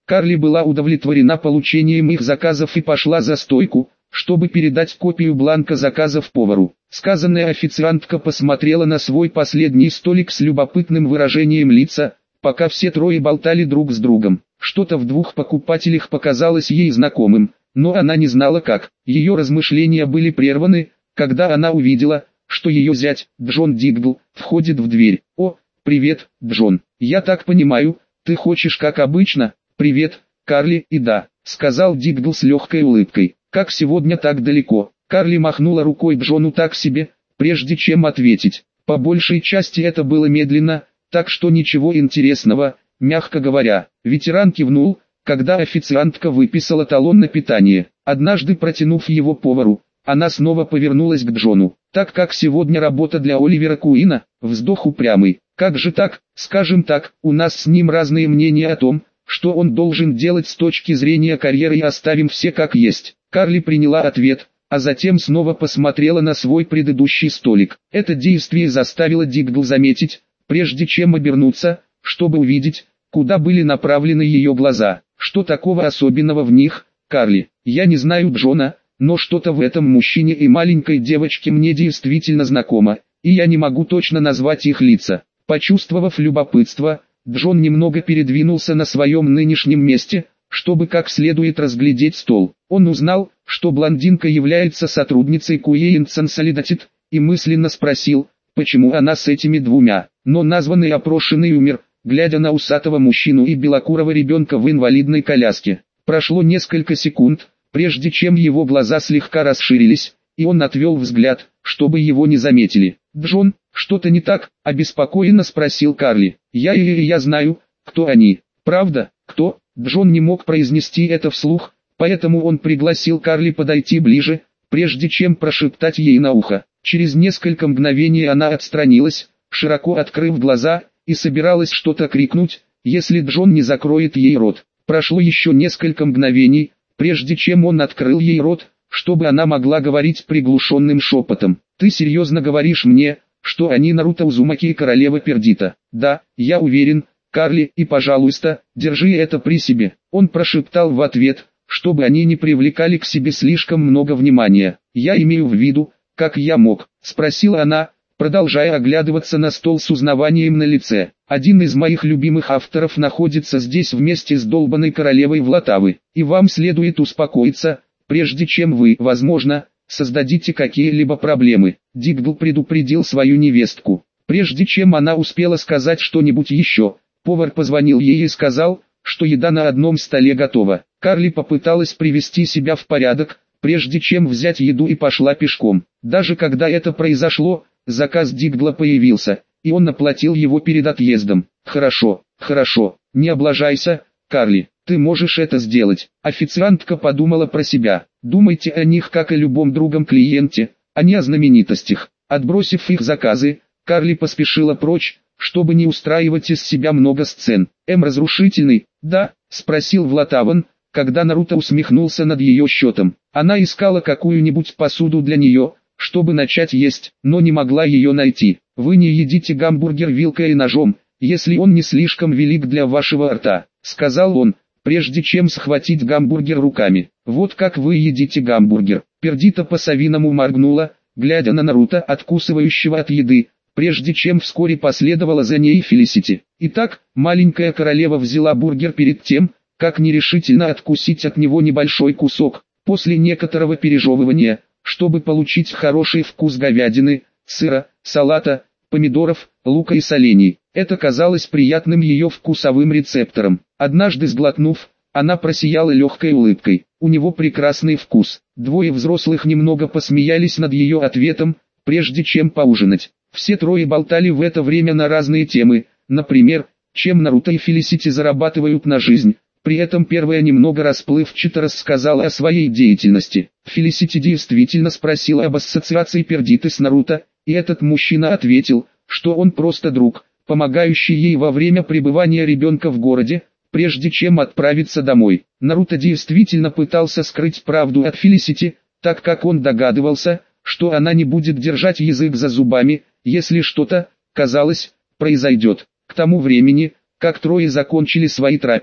Карли была удовлетворена получением их заказов и пошла за стойку, чтобы передать копию бланка заказов повару. Сказанная официантка посмотрела на свой последний столик с любопытным выражением лица, пока все трое болтали друг с другом. Что-то в двух покупателях показалось ей знакомым, но она не знала как. Ее размышления были прерваны, когда она увидела, что ее зять, Джон Дигбл, входит в дверь. «О, привет, Джон. Я так понимаю, ты хочешь как обычно?» «Привет, Карли, и да», — сказал Дигбл с легкой улыбкой. «Как сегодня так далеко?» Карли махнула рукой Джону так себе, прежде чем ответить. По большей части это было медленно, так что ничего интересного, мягко говоря. Ветеран кивнул, когда официантка выписала талон на питание. Однажды протянув его повару, она снова повернулась к Джону. «Так как сегодня работа для Оливера Куина?» Вздох упрямый. «Как же так? Скажем так, у нас с ним разные мнения о том, что он должен делать с точки зрения карьеры, и оставим все как есть». Карли приняла ответ, а затем снова посмотрела на свой предыдущий столик. Это действие заставило Дигбл заметить, прежде чем обернуться, чтобы увидеть, куда были направлены ее глаза. «Что такого особенного в них, Карли?» «Я не знаю Джона, но что-то в этом мужчине и маленькой девочке мне действительно знакомо, и я не могу точно назвать их лица». Почувствовав любопытство, Джон немного передвинулся на своем нынешнем месте, чтобы как следует разглядеть стол. Он узнал, что блондинка является сотрудницей Queens Consolidated, и мысленно спросил, почему она с этими двумя. Но названный опрошенный умер, глядя на усатого мужчину и белокурого ребенка в инвалидной коляске. Прошло несколько секунд, прежде чем его глаза слегка расширились, и он отвел взгляд, чтобы его не заметили. «Джон, что-то не так?» – обеспокоенно спросил Карли. «Я и я знаю, кто они». «Правда? Кто?» Джон не мог произнести это вслух, поэтому он пригласил Карли подойти ближе, прежде чем прошептать ей на ухо. Через несколько мгновений она отстранилась, широко открыв глаза, и собиралась что-то крикнуть, если Джон не закроет ей рот. Прошло еще несколько мгновений, прежде чем он открыл ей рот, чтобы она могла говорить приглушенным шепотом. «Ты серьезно говоришь мне, что они Наруто Узумаки и королева Пердита?» «Да, я уверен, Карли, и пожалуйста, держи это при себе». Он прошептал в ответ, чтобы они не привлекали к себе слишком много внимания. «Я имею в виду, как я мог?» – спросила она, продолжая оглядываться на стол с узнаванием на лице. «Один из моих любимых авторов находится здесь вместе с долбанной королевой Влатавы, и вам следует успокоиться, прежде чем вы, возможно, создадите какие-либо проблемы». Дигбл предупредил свою невестку. Прежде чем она успела сказать что-нибудь еще, повар позвонил ей и сказал, что еда на одном столе готова. Карли попыталась привести себя в порядок, прежде чем взять еду, и пошла пешком. Даже когда это произошло, заказ Дигбла появился, и он оплатил его перед отъездом. «Хорошо, хорошо, не облажайся, Карли, ты можешь это сделать». Официантка подумала про себя. «Думайте о них как о любом другом клиенте, а не о знаменитостях». Отбросив их заказы, Карли поспешила прочь, чтобы не устраивать из себя много сцен. «М разрушительный, да?» – спросил Влатаван, когда Наруто усмехнулся над ее счетом. Она искала какую-нибудь посуду для нее, чтобы начать есть, но не могла ее найти. «Вы не едите гамбургер вилкой и ножом, если он не слишком велик для вашего рта», – сказал он, прежде чем схватить гамбургер руками. «Вот как вы едите гамбургер». Пердита по-совиному моргнула, глядя на Наруто, откусывающего от еды, прежде чем вскоре последовала за ней Фелисити. Итак, маленькая королева взяла бургер перед тем, как нерешительно откусить от него небольшой кусок. После некоторого пережевывания, чтобы получить хороший вкус говядины, сыра, салата, помидоров, лука и солений, это казалось приятным ее вкусовым рецептором. Однажды сглотнув, она просияла легкой улыбкой. «У него прекрасный вкус». Двое взрослых немного посмеялись над ее ответом, прежде чем поужинать. Все трое болтали в это время на разные темы, например, чем Наруто и Фелисити зарабатывают на жизнь. При этом первая немного расплывчато рассказала о своей деятельности. Фелисити действительно спросила об ассоциации Пердиты с Наруто, и этот мужчина ответил, что он просто друг, помогающий ей во время пребывания ребенка в городе, прежде чем отправиться домой. Наруто действительно пытался скрыть правду от Фелисити, так как он догадывался, что она не будет держать язык за зубами, если что-то, казалось, произойдет. К тому времени, как трое закончили свои трапезы,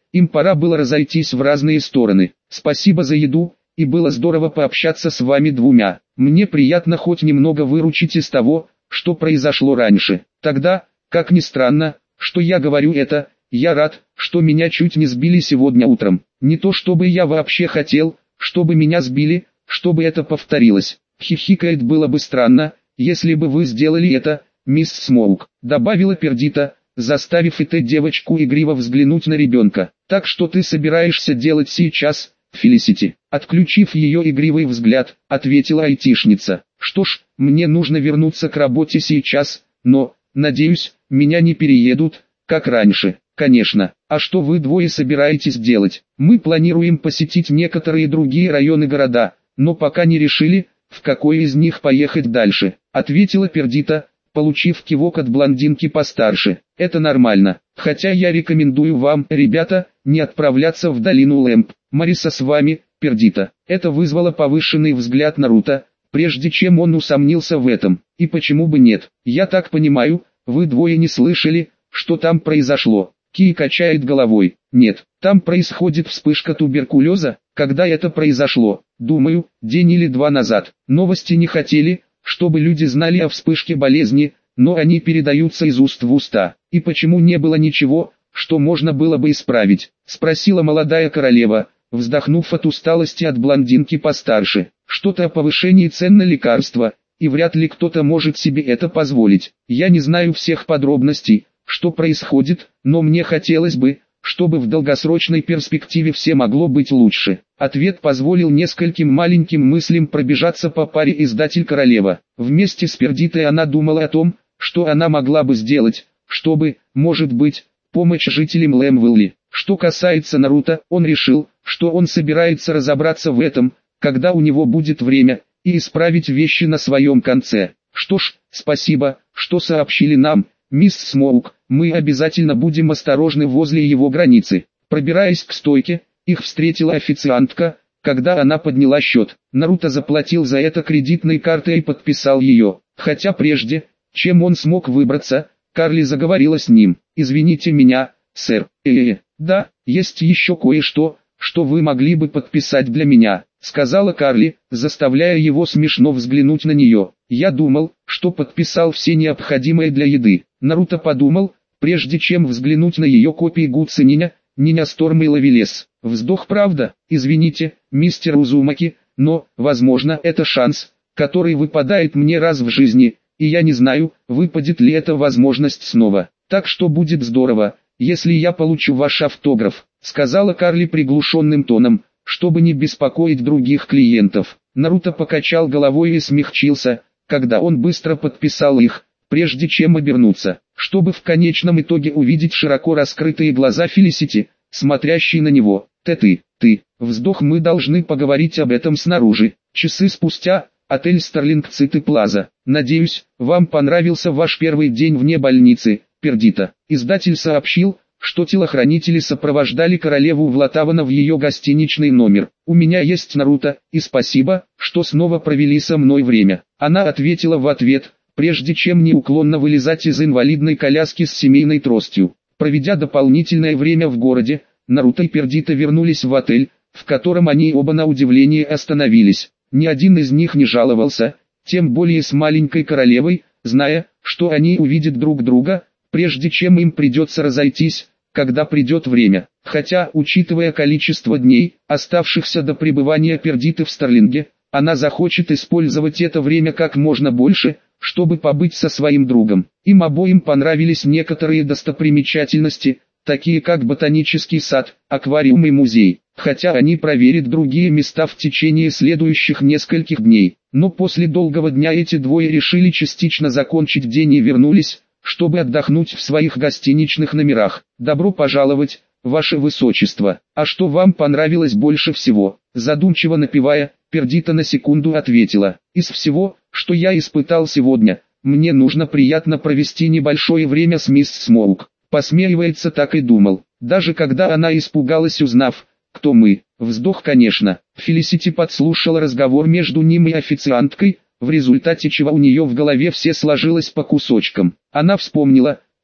им пора было разойтись в разные стороны. Спасибо за еду, и было здорово пообщаться с вами двумя. Мне приятно хоть немного выручить из того, что произошло раньше. Тогда, как ни странно, что я говорю это, я рад, что меня чуть не сбили сегодня утром. Не то чтобы я вообще хотел, чтобы меня сбили, чтобы это повторилось. Хихикает, было бы странно, если бы вы сделали это, мисс Смоук, добавила Пердита, заставив эту девочку игриво взглянуть на ребенка. Так что ты собираешься делать сейчас, Фелисити? Отключив ее игривый взгляд, ответила айтишница. Что ж, мне нужно вернуться к работе сейчас, но, надеюсь, меня не переедут, как раньше. Конечно. А что вы двое собираетесь делать? Мы планируем посетить некоторые другие районы города, но пока не решили, в какой из них поехать дальше, ответила Пердита, получив кивок от блондинки постарше. Это нормально, хотя я рекомендую вам, ребята, не отправляться в долину Лэмп. Мариса с вами, Пердита. Это вызвало повышенный взгляд Наруто, прежде чем он усомнился в этом. И почему бы нет? Я так понимаю, вы двое не слышали, что там произошло? Ки качает головой. Нет, там происходит вспышка туберкулеза. Когда это произошло? Думаю, день или два назад. Новости не хотели, чтобы люди знали о вспышке болезни, но они передаются из уст в уста. И почему не было ничего, что можно было бы исправить? Спросила молодая королева, вздохнув от усталости от блондинки постарше. Что-то о повышении цен на лекарства, и вряд ли кто-то может себе это позволить. Я не знаю всех подробностей, что происходит, но мне хотелось бы, чтобы в долгосрочной перспективе все могло быть лучше. Ответ позволил нескольким маленьким мыслям пробежаться по паре издатель королева. Вместе с Пердитой она думала о том, что она могла бы сделать, чтобы, может быть, помочь жителям Лэмвилли. Что касается Наруто, он решил, что он собирается разобраться в этом, когда у него будет время, и исправить вещи на своем конце. Что ж, спасибо, что сообщили нам, мисс Смоук, мы обязательно будем осторожны возле его границы. Пробираясь к стойке, их встретила официантка, когда она подняла счет. Наруто заплатил за это кредитной картой и подписал ее. Хотя прежде, чем он смог выбраться, Карли заговорила с ним. «Извините меня, сэр, э-э, да, есть еще кое-что, что вы могли бы подписать для меня», сказала Карли, заставляя его смешно взглянуть на нее. «Я думал, что подписал все необходимое для еды». Наруто подумал, прежде чем взглянуть на ее копии Гуци Ниня, Ниня Сторм и Лавелес. Вздох, правда, извините, мистер Узумаки, но, возможно, это шанс, который выпадает мне раз в жизни, и я не знаю, выпадет ли эта возможность снова. Так что будет здорово, если я получу ваш автограф, сказала Карли приглушенным тоном, чтобы не беспокоить других клиентов. Наруто покачал головой и смягчился, когда он быстро подписал их, прежде чем обернуться, чтобы в конечном итоге увидеть широко раскрытые глаза Фелисити, смотрящие на него. «Ты, ты, ты, вздох, мы должны поговорить об этом снаружи». Часы спустя, отель Старлинг Цити Плаза. «Надеюсь, вам понравился ваш первый день вне больницы, Пердита». Издатель сообщил, что телохранители сопровождали королеву Влатавана в ее гостиничный номер. «У меня есть Наруто, и спасибо, что снова провели со мной время». Она ответила в ответ, прежде чем неуклонно вылезать из инвалидной коляски с семейной тростью. Проведя дополнительное время в городе, Наруто и Пердита вернулись в отель, в котором они оба на удивление остановились. Ни один из них не жаловался, тем более с маленькой королевой, зная, что они увидят друг друга, прежде чем им придется разойтись, когда придет время. Хотя, учитывая количество дней, оставшихся до пребывания Пердиты в Старлинге, она захочет использовать это время как можно больше, чтобы побыть со своим другом. Им обоим понравились некоторые достопримечательности, такие как ботанический сад, аквариум и музей, хотя они проверят другие места в течение следующих нескольких дней. Но после долгого дня эти двое решили частично закончить день и вернулись, чтобы отдохнуть в своих гостиничных номерах. «Добро пожаловать, ваше высочество. А что вам понравилось больше всего?» Задумчиво напевая, Пердита на секунду ответила: «Из всего, что я испытал сегодня, мне нужно приятно провести небольшое время с мисс Смоук». Посмеивается, так и думал. Даже когда она испугалась, узнав, кто мы. Вздох, конечно. Фелисити подслушала разговор между ним и официанткой, в результате чего у нее в голове все сложилось по кусочкам. Она вспомнила,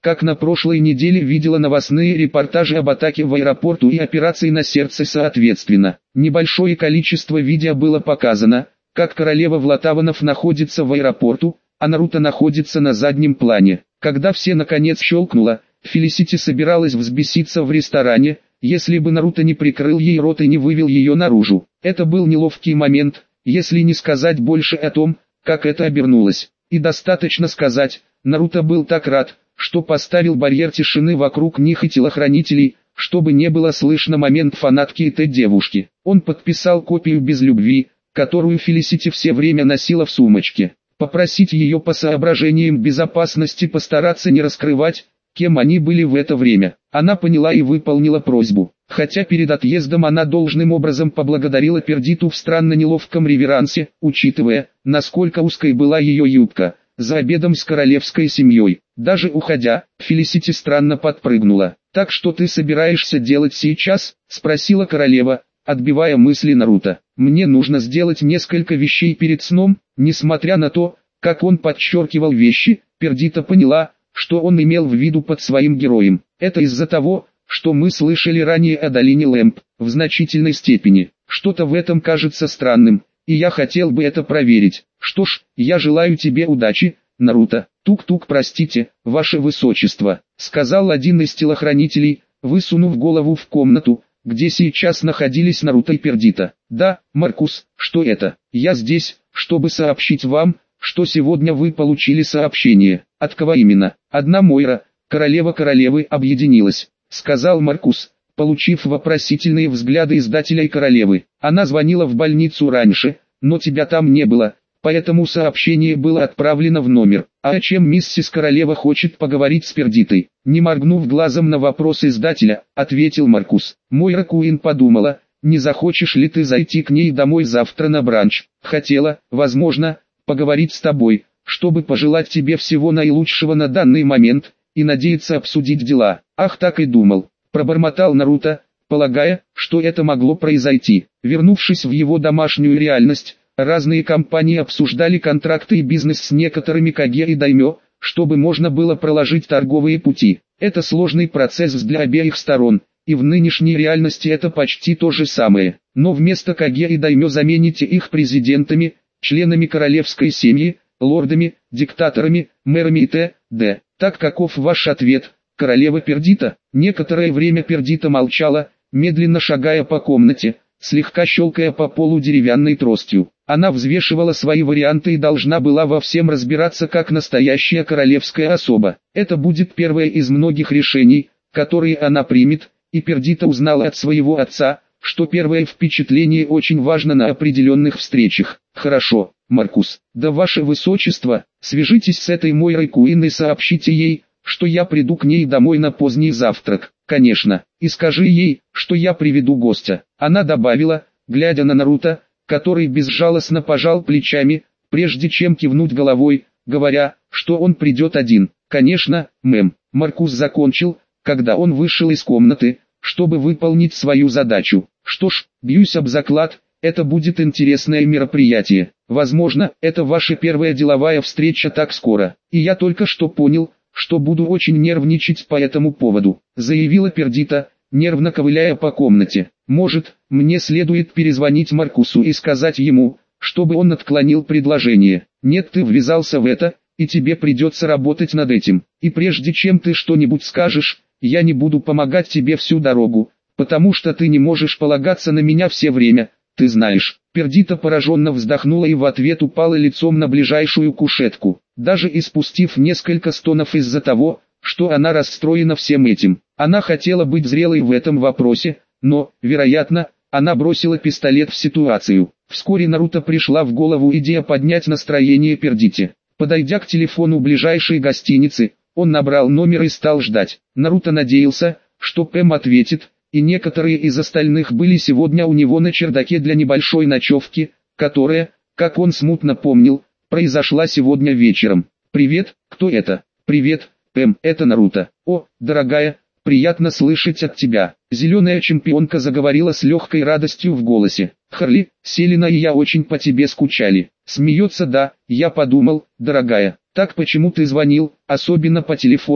как на прошлой неделе видела новостные репортажи об атаке в аэропорту и операции на сердце соответственно. Небольшое количество видео было показано, как королева Влатаванов находится в аэропорту, а Наруто находится на заднем плане. Когда все наконец щелкнуло, Фелисити собиралась взбеситься в ресторане, если бы Наруто не прикрыл ей рот и не вывел ее наружу. Это был неловкий момент, если не сказать больше о том, как это обернулось. И достаточно сказать, Наруто был так рад, что поставил барьер тишины вокруг них и телохранителей, чтобы не было слышно момент фанатки этой девушки. Он подписал копию без любви, которую Фелисити все время носила в сумочке. Попросить ее по соображениям безопасности постараться не раскрывать, кем они были в это время. Она поняла и выполнила просьбу. Хотя перед отъездом она должным образом поблагодарила Пердиту в странно неловком реверансе, учитывая, насколько узкой была ее юбка, за обедом с королевской семьей. Даже уходя, Фелисити странно подпрыгнула. «Так что ты собираешься делать сейчас?» – спросила королева, отбивая мысли Наруто. «Мне нужно сделать несколько вещей перед сном». Несмотря на то, как он подчеркивал вещи, Пердита поняла, что он имел в виду под своим героем. Это из-за того, что мы слышали ранее о долине Лэмп, в значительной степени. Что-то в этом кажется странным, и я хотел бы это проверить. Что ж, я желаю тебе удачи, Наруто. Тук-тук, простите, ваше высочество, сказал один из телохранителей, высунув голову в комнату, где сейчас находились Наруто и Пердита. Да, Маркус, что это? Я здесь, чтобы сообщить вам, что сегодня вы получили сообщение. От кого именно? Одна Мойра, королева королевы, объединилась, сказал Маркус, получив вопросительные взгляды издателя и королевы. Она звонила в больницу раньше, но тебя там не было, поэтому сообщение было отправлено в номер. А о чем миссис Королева хочет поговорить с Пердитой? Не моргнув глазом на вопрос издателя, ответил Маркус. Мойра Куин подумала, не захочешь ли ты зайти к ней домой завтра на бранч? Хотела, возможно, поговорить с тобой, чтобы пожелать тебе всего наилучшего на данный момент, и надеяться обсудить дела. Ах, так и думал, пробормотал Наруто, полагая, что это могло произойти. Вернувшись в его домашнюю реальность, разные компании обсуждали контракты и бизнес с некоторыми каге и даймё, чтобы можно было проложить торговые пути. Это сложный процесс для обеих сторон, и в нынешней реальности это почти то же самое. Но вместо каге и даймё замените их президентами, членами королевской семьи, лордами, диктаторами, мэрами и т.д. Так каков ваш ответ, королева Пердита? Некоторое время Пердита молчала, медленно шагая по комнате, слегка щелкая по полу деревянной тростью. Она взвешивала свои варианты и должна была во всем разбираться как настоящая королевская особа. Это будет первое из многих решений, которые она примет, и Пердита узнала от своего отца, что первое впечатление очень важно на определенных встречах. Хорошо, Маркус, да ваше высочество, свяжитесь с этой Мойрой Куин и сообщите ей, что я приду к ней домой на поздний завтрак. Конечно, и скажи ей, что я приведу гостя. Она добавила, глядя на Наруто, который безжалостно пожал плечами, прежде чем кивнуть головой, говоря, что он придет один. Конечно, мэм. Маркус закончил, когда он вышел из комнаты, чтобы выполнить свою задачу. Что ж, бьюсь об заклад, это будет интересное мероприятие. Возможно, это ваша первая деловая встреча так скоро. И я только что понял, что буду очень нервничать по этому поводу, заявила Пердита, нервно ковыляя по комнате. Может, мне следует перезвонить Маркусу и сказать ему, чтобы он отклонил предложение. Нет, ты ввязался в это, и тебе придется работать над этим. И прежде чем ты что-нибудь скажешь, я не буду помогать тебе всю дорогу, потому что ты не можешь полагаться на меня все время, ты знаешь. Пердита пораженно вздохнула и в ответ упала лицом на ближайшую кушетку, даже испустив несколько стонов из-за того, что она расстроена всем этим. Она хотела быть зрелой в этом вопросе, но, вероятно, она бросила пистолет в ситуацию. Вскоре Наруто пришла в голову идея поднять настроение Пердите. Подойдя к телефону ближайшей гостиницы, он набрал номер и стал ждать. Наруто надеялся, что Пэм ответит, и некоторые из остальных были сегодня у него на чердаке для небольшой ночевки, которая, как он смутно помнил, произошла сегодня вечером. «Привет, кто это?» «Привет, Пэм, это Наруто». «О, дорогая, приятно слышать от тебя». Зеленая чемпионка заговорила с легкой радостью в голосе. «Харли, Селина и я очень по тебе скучали». Смеется. «Да, я подумал, дорогая, так почему ты звонил, особенно по телефону?»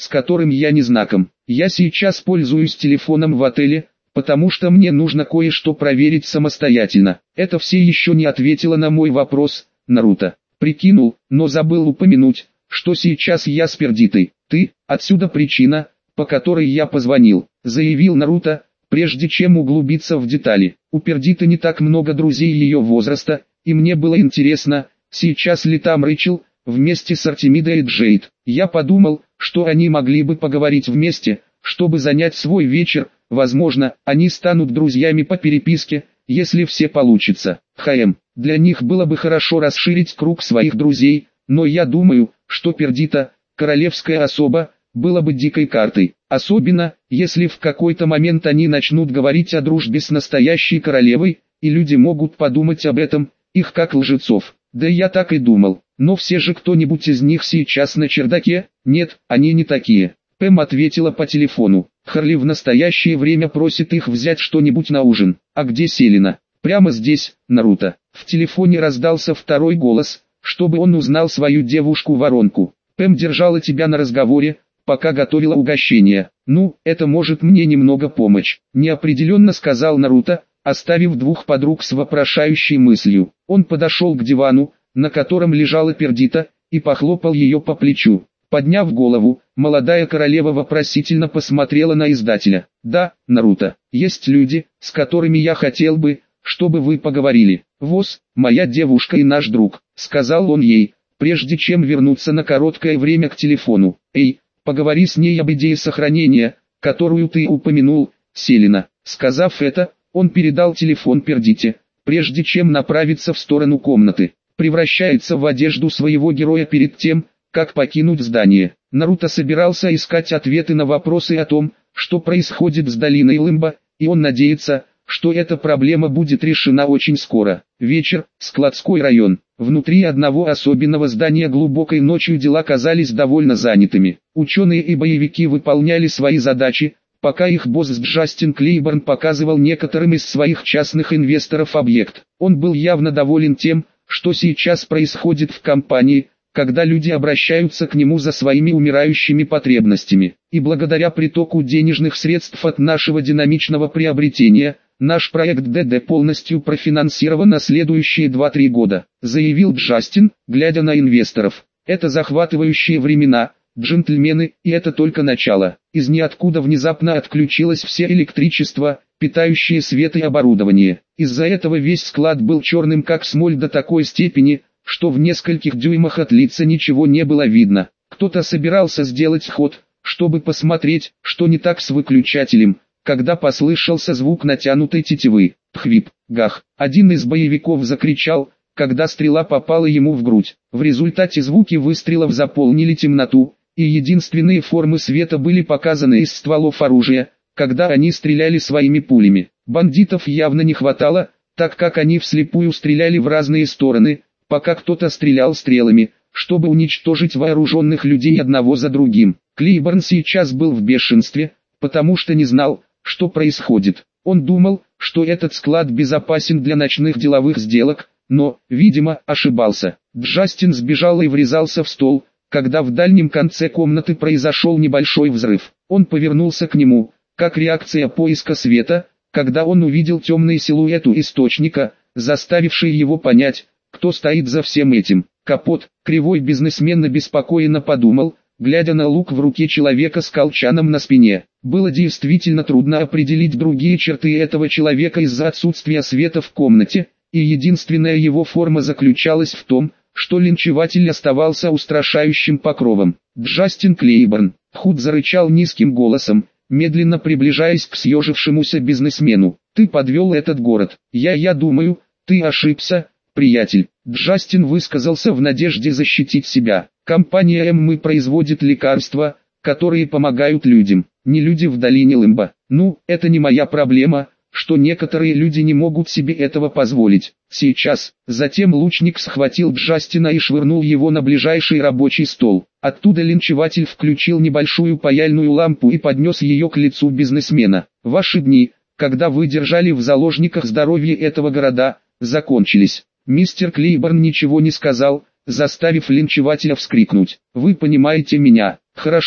с которым я не знаком. Я сейчас пользуюсь телефоном в отеле, потому что мне нужно кое-что проверить самостоятельно. Это все еще не ответила на мой вопрос, Наруто. Прикинул, но забыл упомянуть, что сейчас я с Пердитой. Ты, отсюда причина, по которой я позвонил, заявил Наруто, прежде чем углубиться в детали. У Пердиты не так много друзей ее возраста, и мне было интересно, сейчас ли там Рэйчел, вместе с Артемидой и Джейд. Я подумал, что они могли бы поговорить вместе, чтобы занять свой вечер, возможно, они станут друзьями по переписке, если все получится. ХМ, для них было бы хорошо расширить круг своих друзей, но я думаю, что Пердита, королевская особа, было бы дикой картой. Особенно, если в какой-то момент они начнут говорить о дружбе с настоящей королевой, и люди могут подумать об этом, их как лжецов. Да я так и думал, но все же кто-нибудь из них сейчас на чердаке? Нет, они не такие. Пэм ответила по телефону. Харли в настоящее время просит их взять что-нибудь на ужин. А где Селина? Прямо здесь, Наруто. В телефоне раздался второй голос, чтобы он узнал свою девушку-воронку. Пэм держала тебя на разговоре, пока готовила угощение. Ну, это может мне немного помочь. Неопределенно сказал Наруто, оставив двух подруг с вопрошающей мыслью. Он подошел к дивану, на котором лежала Пердита, и похлопал ее по плечу. Подняв голову, молодая королева вопросительно посмотрела на издателя. «Да, Наруто, есть люди, с которыми я хотел бы, чтобы вы поговорили. Воз, моя девушка и наш друг», — сказал он ей, прежде чем вернуться на короткое время к телефону. «Эй, поговори с ней об идее сохранения, которую ты упомянул, Селина». Сказав это, он передал телефон Пердите, прежде чем направиться в сторону комнаты. Превращается в одежду своего героя перед тем, как покинуть здание. Наруто собирался искать ответы на вопросы о том, что происходит с долиной Лымба, и он надеется, что эта проблема будет решена очень скоро. Вечер, складской район. Внутри одного особенного здания глубокой ночью дела казались довольно занятыми. Ученые и боевики выполняли свои задачи, пока их босс Джастин Клейборн показывал некоторым из своих частных инвесторов объект. Он был явно доволен тем, что сейчас происходит в компании, когда люди обращаются к нему за своими умирающими потребностями. И благодаря притоку денежных средств от нашего динамичного приобретения, наш проект ДД полностью профинансирован на следующие два-три года, заявил Джастин, глядя на инвесторов. Это захватывающие времена, джентльмены, и это только начало. Из ниоткуда внезапно отключилось все электричество, питающее свет и оборудование. Из-за этого весь склад был черным как смоль до такой степени, что в нескольких дюймах от лица ничего не было видно. Кто-то собирался сделать ход, чтобы посмотреть, что не так с выключателем, когда послышался звук натянутой тетивы. Пхвип, гах. Один из боевиков закричал, когда стрела попала ему в грудь. В результате звуки выстрелов заполнили темноту, и единственные формы света были показаны из стволов оружия, когда они стреляли своими пулями. Бандитов явно не хватало, так как они вслепую стреляли в разные стороны, пока кто-то стрелял стрелами, чтобы уничтожить вооруженных людей одного за другим. Клейборн сейчас был в бешенстве, потому что не знал, что происходит. Он думал, что этот склад безопасен для ночных деловых сделок, но, видимо, ошибался. Джастин сбежал и врезался в стол, когда в дальнем конце комнаты произошел небольшой взрыв. Он повернулся к нему, как реакция поиска света, когда он увидел темный силуэт у источника, заставивший его понять, кто стоит за всем этим. Капот, кривой бизнесмен обеспокоенно подумал, глядя на лук в руке человека с колчаном на спине. Было действительно трудно определить другие черты этого человека из-за отсутствия света в комнате, и единственная его форма заключалась в том, что линчеватель оставался устрашающим покровом. Джастин Клейборн, худ зарычал низким голосом, медленно приближаясь к съежившемуся бизнесмену. «Ты подвел этот город. Я, я думаю, ты ошибся, приятель». Джастин высказался в надежде защитить себя. «Компания Эммы производит лекарства, которые помогают людям, не люди в долине Лымба. Ну, это не моя проблема, что некоторые люди не могут себе этого позволить. Сейчас». Затем лучник схватил Джастина и швырнул его на ближайший рабочий стол. Оттуда линчеватель включил небольшую паяльную лампу и поднес ее к лицу бизнесмена. «Ваши дни, когда вы держали в заложниках здоровье этого города, закончились». Мистер Клейборн ничего не сказал, заставив линчевателя вскрикнуть. «Вы понимаете меня?» «Хорошо,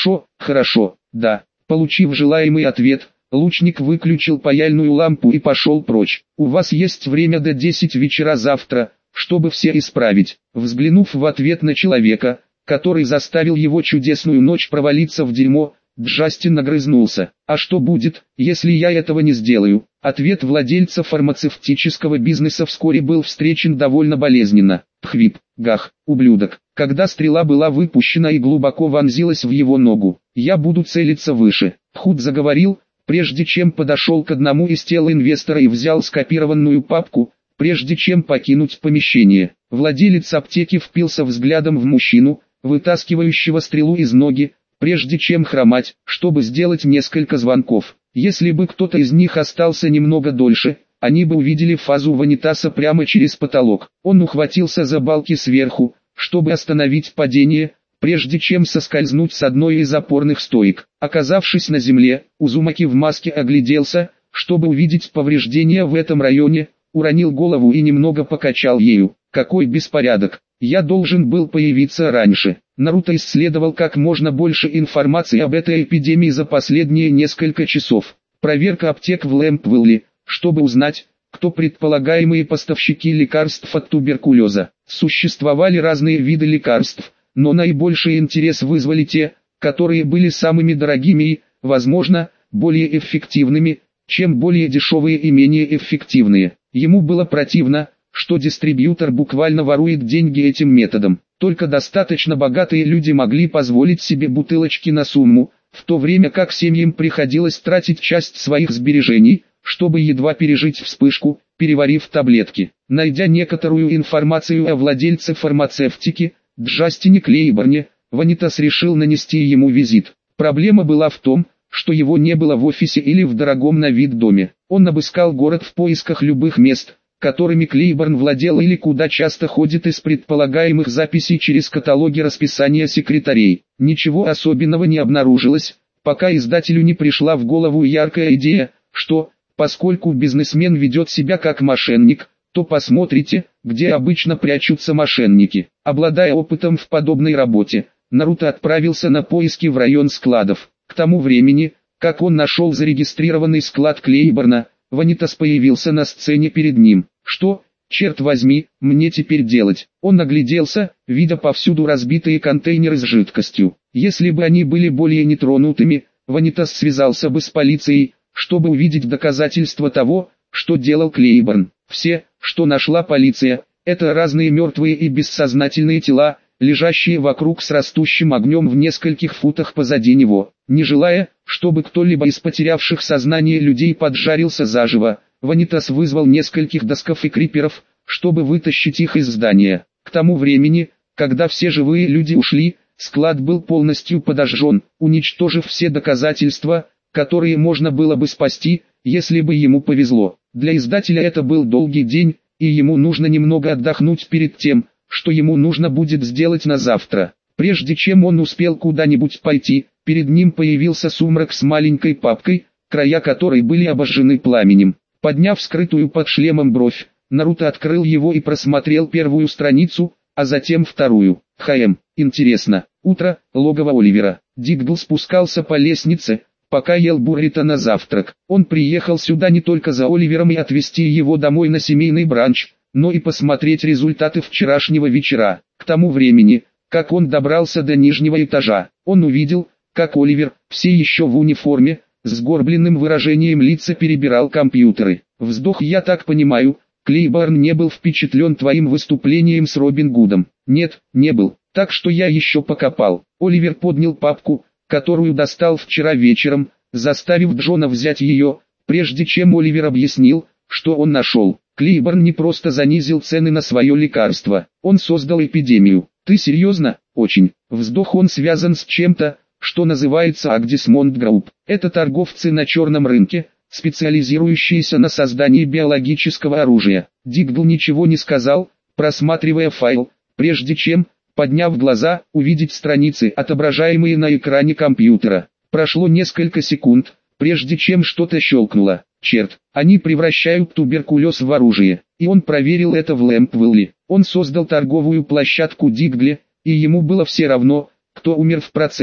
Хорошо, да. Получив желаемый ответ, лучник выключил паяльную лампу и пошел прочь. У вас есть время до десяти вечера завтра, чтобы все исправить. Взглянув в ответ на человека, который заставил его чудесную ночь провалиться в дерьмо, Джастин огрызнулся. А что будет, если я этого не сделаю? Ответ владельца фармацевтического бизнеса вскоре был встречен довольно болезненно. Пхвип, гах, ублюдок. Когда стрела была выпущена и глубоко вонзилась в его ногу, я буду целиться выше. Худ заговорил, прежде чем подошел к одному из тел инвестора и взял скопированную папку, прежде чем покинуть помещение. Владелец аптеки впился взглядом в мужчину, вытаскивающего стрелу из ноги, прежде чем хромать, чтобы сделать несколько звонков. Если бы кто-то из них остался немного дольше, они бы увидели фазу ванитаса прямо через потолок. Он ухватился за балки сверху, чтобы остановить падение, прежде чем соскользнуть с одной из опорных стоек. Оказавшись на земле, Узумаки в маске огляделся, чтобы увидеть повреждения в этом районе, уронил голову и немного покачал ею. Какой беспорядок! Я должен был появиться раньше. Наруто исследовал как можно больше информации об этой эпидемии за последние несколько часов. Проверка аптек в Лэмпвилле, чтобы узнать, кто предполагаемые поставщики лекарств от туберкулеза. Существовали разные виды лекарств, но наибольший интерес вызвали те, которые были самыми дорогими и, возможно, более эффективными, чем более дешевые и менее эффективные. Ему было противно, что дистрибьютор буквально ворует деньги этим методом. Только достаточно богатые люди могли позволить себе бутылочки на сумму, в то время как семьям приходилось тратить часть своих сбережений, чтобы едва пережить вспышку, переварив таблетки. Найдя некоторую информацию о владельце фармацевтики, Джастине Клейборне, Ванитас решил нанести ему визит. Проблема была в том, что его не было в офисе или в дорогом на вид доме. Он обыскал город в поисках любых мест, которыми Клейборн владел или куда часто ходит из предполагаемых записей через каталоги расписания секретарей. Ничего особенного не обнаружилось, пока издателю не пришла в голову яркая идея, что, поскольку бизнесмен ведет себя как мошенник, то посмотрите, где обычно прячутся мошенники. Обладая опытом в подобной работе, Наруто отправился на поиски в район складов. К тому времени, как он нашел зарегистрированный склад Клейборна, Ванитас появился на сцене перед ним. Что, черт возьми, мне теперь делать? Он огляделся, видя повсюду разбитые контейнеры с жидкостью. Если бы они были более нетронутыми, Ванитас связался бы с полицией, чтобы увидеть доказательства того, что делал Клейборн. Все, что нашла полиция, это разные мертвые и бессознательные тела, лежащие вокруг с растущим огнем в нескольких футах позади него. Не желая, чтобы кто-либо из потерявших сознание людей поджарился заживо, Ванитас вызвал нескольких досков и криперов, чтобы вытащить их из здания. К тому времени, когда все живые люди ушли, склад был полностью подожжен, уничтожив все доказательства, которые можно было бы спасти, если бы ему повезло. Для издателя это был долгий день, и ему нужно немного отдохнуть перед тем, что ему нужно будет сделать на завтра. Прежде чем он успел куда-нибудь пойти, перед ним появился сумрак с маленькой папкой, края которой были обожжены пламенем. Подняв скрытую под шлемом бровь, Наруто открыл его и просмотрел первую страницу, а затем вторую. Хм, интересно. Утро, логово Оливера. Диггл спускался по лестнице, пока ел буррито на завтрак. Он приехал сюда не только за Оливером и отвезти его домой на семейный бранч, но и посмотреть результаты вчерашнего вечера. К тому времени, как он добрался до нижнего этажа, он увидел, как Оливер, все еще в униформе, с сгорбленным выражением лица перебирал компьютеры. Вздох. Я так понимаю, Клейборн не был впечатлен твоим выступлением с Робин Гудом. Нет, не был, так что я еще покопал. Оливер поднял папку, которую достал вчера вечером, заставив Джона взять ее, прежде чем Оливер объяснил, что он нашел. Клейборн не просто занизил цены на свое лекарство, он создал эпидемию. Ты серьезно? Очень. Вздох. Он связан с чем-то, что называется Агдисмонд Групп. Это торговцы на черном рынке, специализирующиеся на создании биологического оружия. Диггл ничего не сказал, просматривая файл, прежде чем, подняв глаза, увидеть страницы, отображаемые на экране компьютера. Прошло несколько секунд, прежде чем что-то щелкнуло. Черт, они превращают туберкулез в оружие. И он проверил это в Лэмпвилле. Он создал торговую площадку Диггле, и ему было все равно, кто умер в процессе.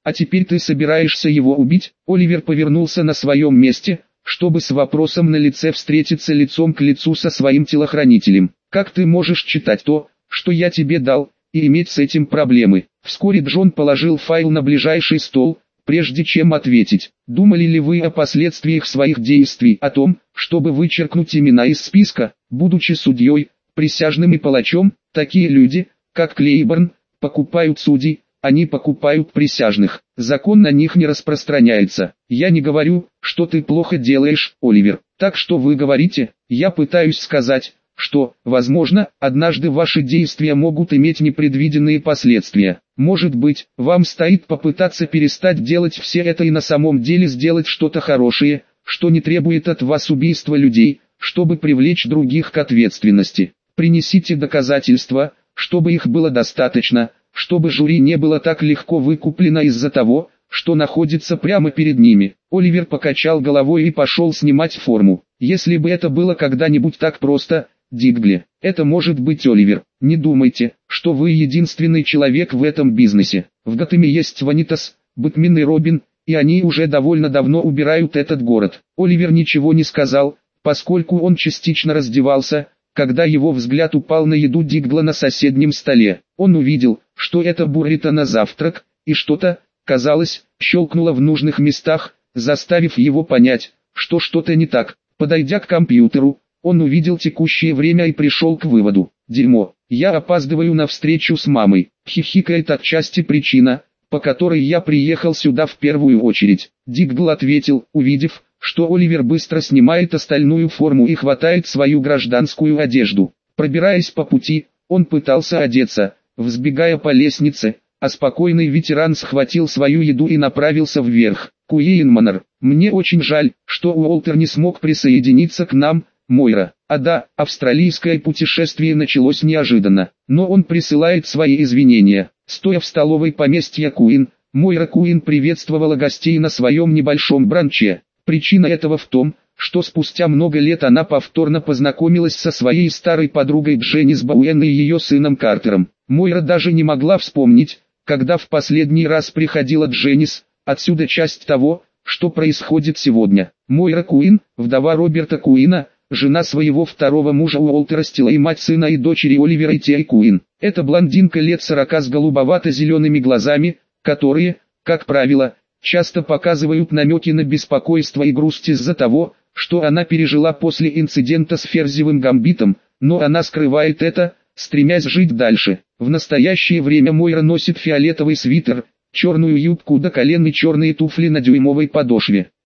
А теперь ты собираешься его убить? Оливер повернулся на своем месте, чтобы с вопросом на лице встретиться лицом к лицу со своим телохранителем. Как ты можешь читать то, что я тебе дал, и иметь с этим проблемы? Вскоре Джон положил файл на ближайший стол, прежде чем ответить. Думали ли вы о последствиях своих действий, о том, чтобы вычеркнуть имена из списка? Будучи судьей, присяжным и палачом, такие люди, как Клейборн, покупают судей, они покупают присяжных. Закон на них не распространяется. Я не говорю, что ты плохо делаешь, Оливер. Так что вы говорите? Я пытаюсь сказать, что, возможно, однажды ваши действия могут иметь непредвиденные последствия. Может быть, вам стоит попытаться перестать делать все это и на самом деле сделать что-то хорошее, что не требует от вас убийства людей, чтобы привлечь других к ответственности. Принесите доказательства, чтобы их было достаточно, чтобы жюри не было так легко выкуплено из-за того, что находится прямо перед ними. Оливер покачал головой и пошел снимать форму. Если бы это было когда-нибудь так просто, Диггли, это может быть Оливер. Не думайте, что вы единственный человек в этом бизнесе. В Готэме есть Ванитас, Бэтмен и Робин, и они уже довольно давно убирают этот город. Оливер ничего не сказал, поскольку он частично раздевался, когда его взгляд упал на еду Диггла на соседнем столе. Он увидел, что это буррито на завтрак, и что-то, казалось, щелкнуло в нужных местах, заставив его понять, что что-то не так. Подойдя к компьютеру, он увидел текущее время и пришел к выводу: дерьмо, я опаздываю на встречу с мамой. Хихикает отчасти причина, по которой я приехал сюда в первую очередь. Диггл ответил, увидев, что Оливер быстро снимает остальную форму и хватает свою гражданскую одежду. Пробираясь по пути, он пытался одеться, взбегая по лестнице, а спокойный ветеран схватил свою еду и направился вверх. Куин Манор, мне очень жаль, что Уолтер не смог присоединиться к нам, Мойра. А да, австралийское путешествие началось неожиданно, но он присылает свои извинения. Стоя в столовой поместья Куин, Мойра Куин приветствовала гостей на своем небольшом бранче. Причина этого в том, что спустя много лет она повторно познакомилась со своей старой подругой Дженнис Бауэн и ее сыном Картером. Мойра даже не могла вспомнить, когда в последний раз приходила Дженнис, отсюда часть того, что происходит сегодня. Мойра Куин, вдова Роберта Куина, жена своего второго мужа Уолтера Стила и мать сына и дочери Оливера и Тиай Куин. Это блондинка лет сорока с голубовато-зелеными глазами, которые, как правило, часто показывают намеки на беспокойство и грусть из-за того, что она пережила после инцидента с Ферзевым гамбитом, но она скрывает это, стремясь жить дальше. В настоящее время Мойра носит фиолетовый свитер, черную юбку до колен и черные туфли на дюймовой подошве.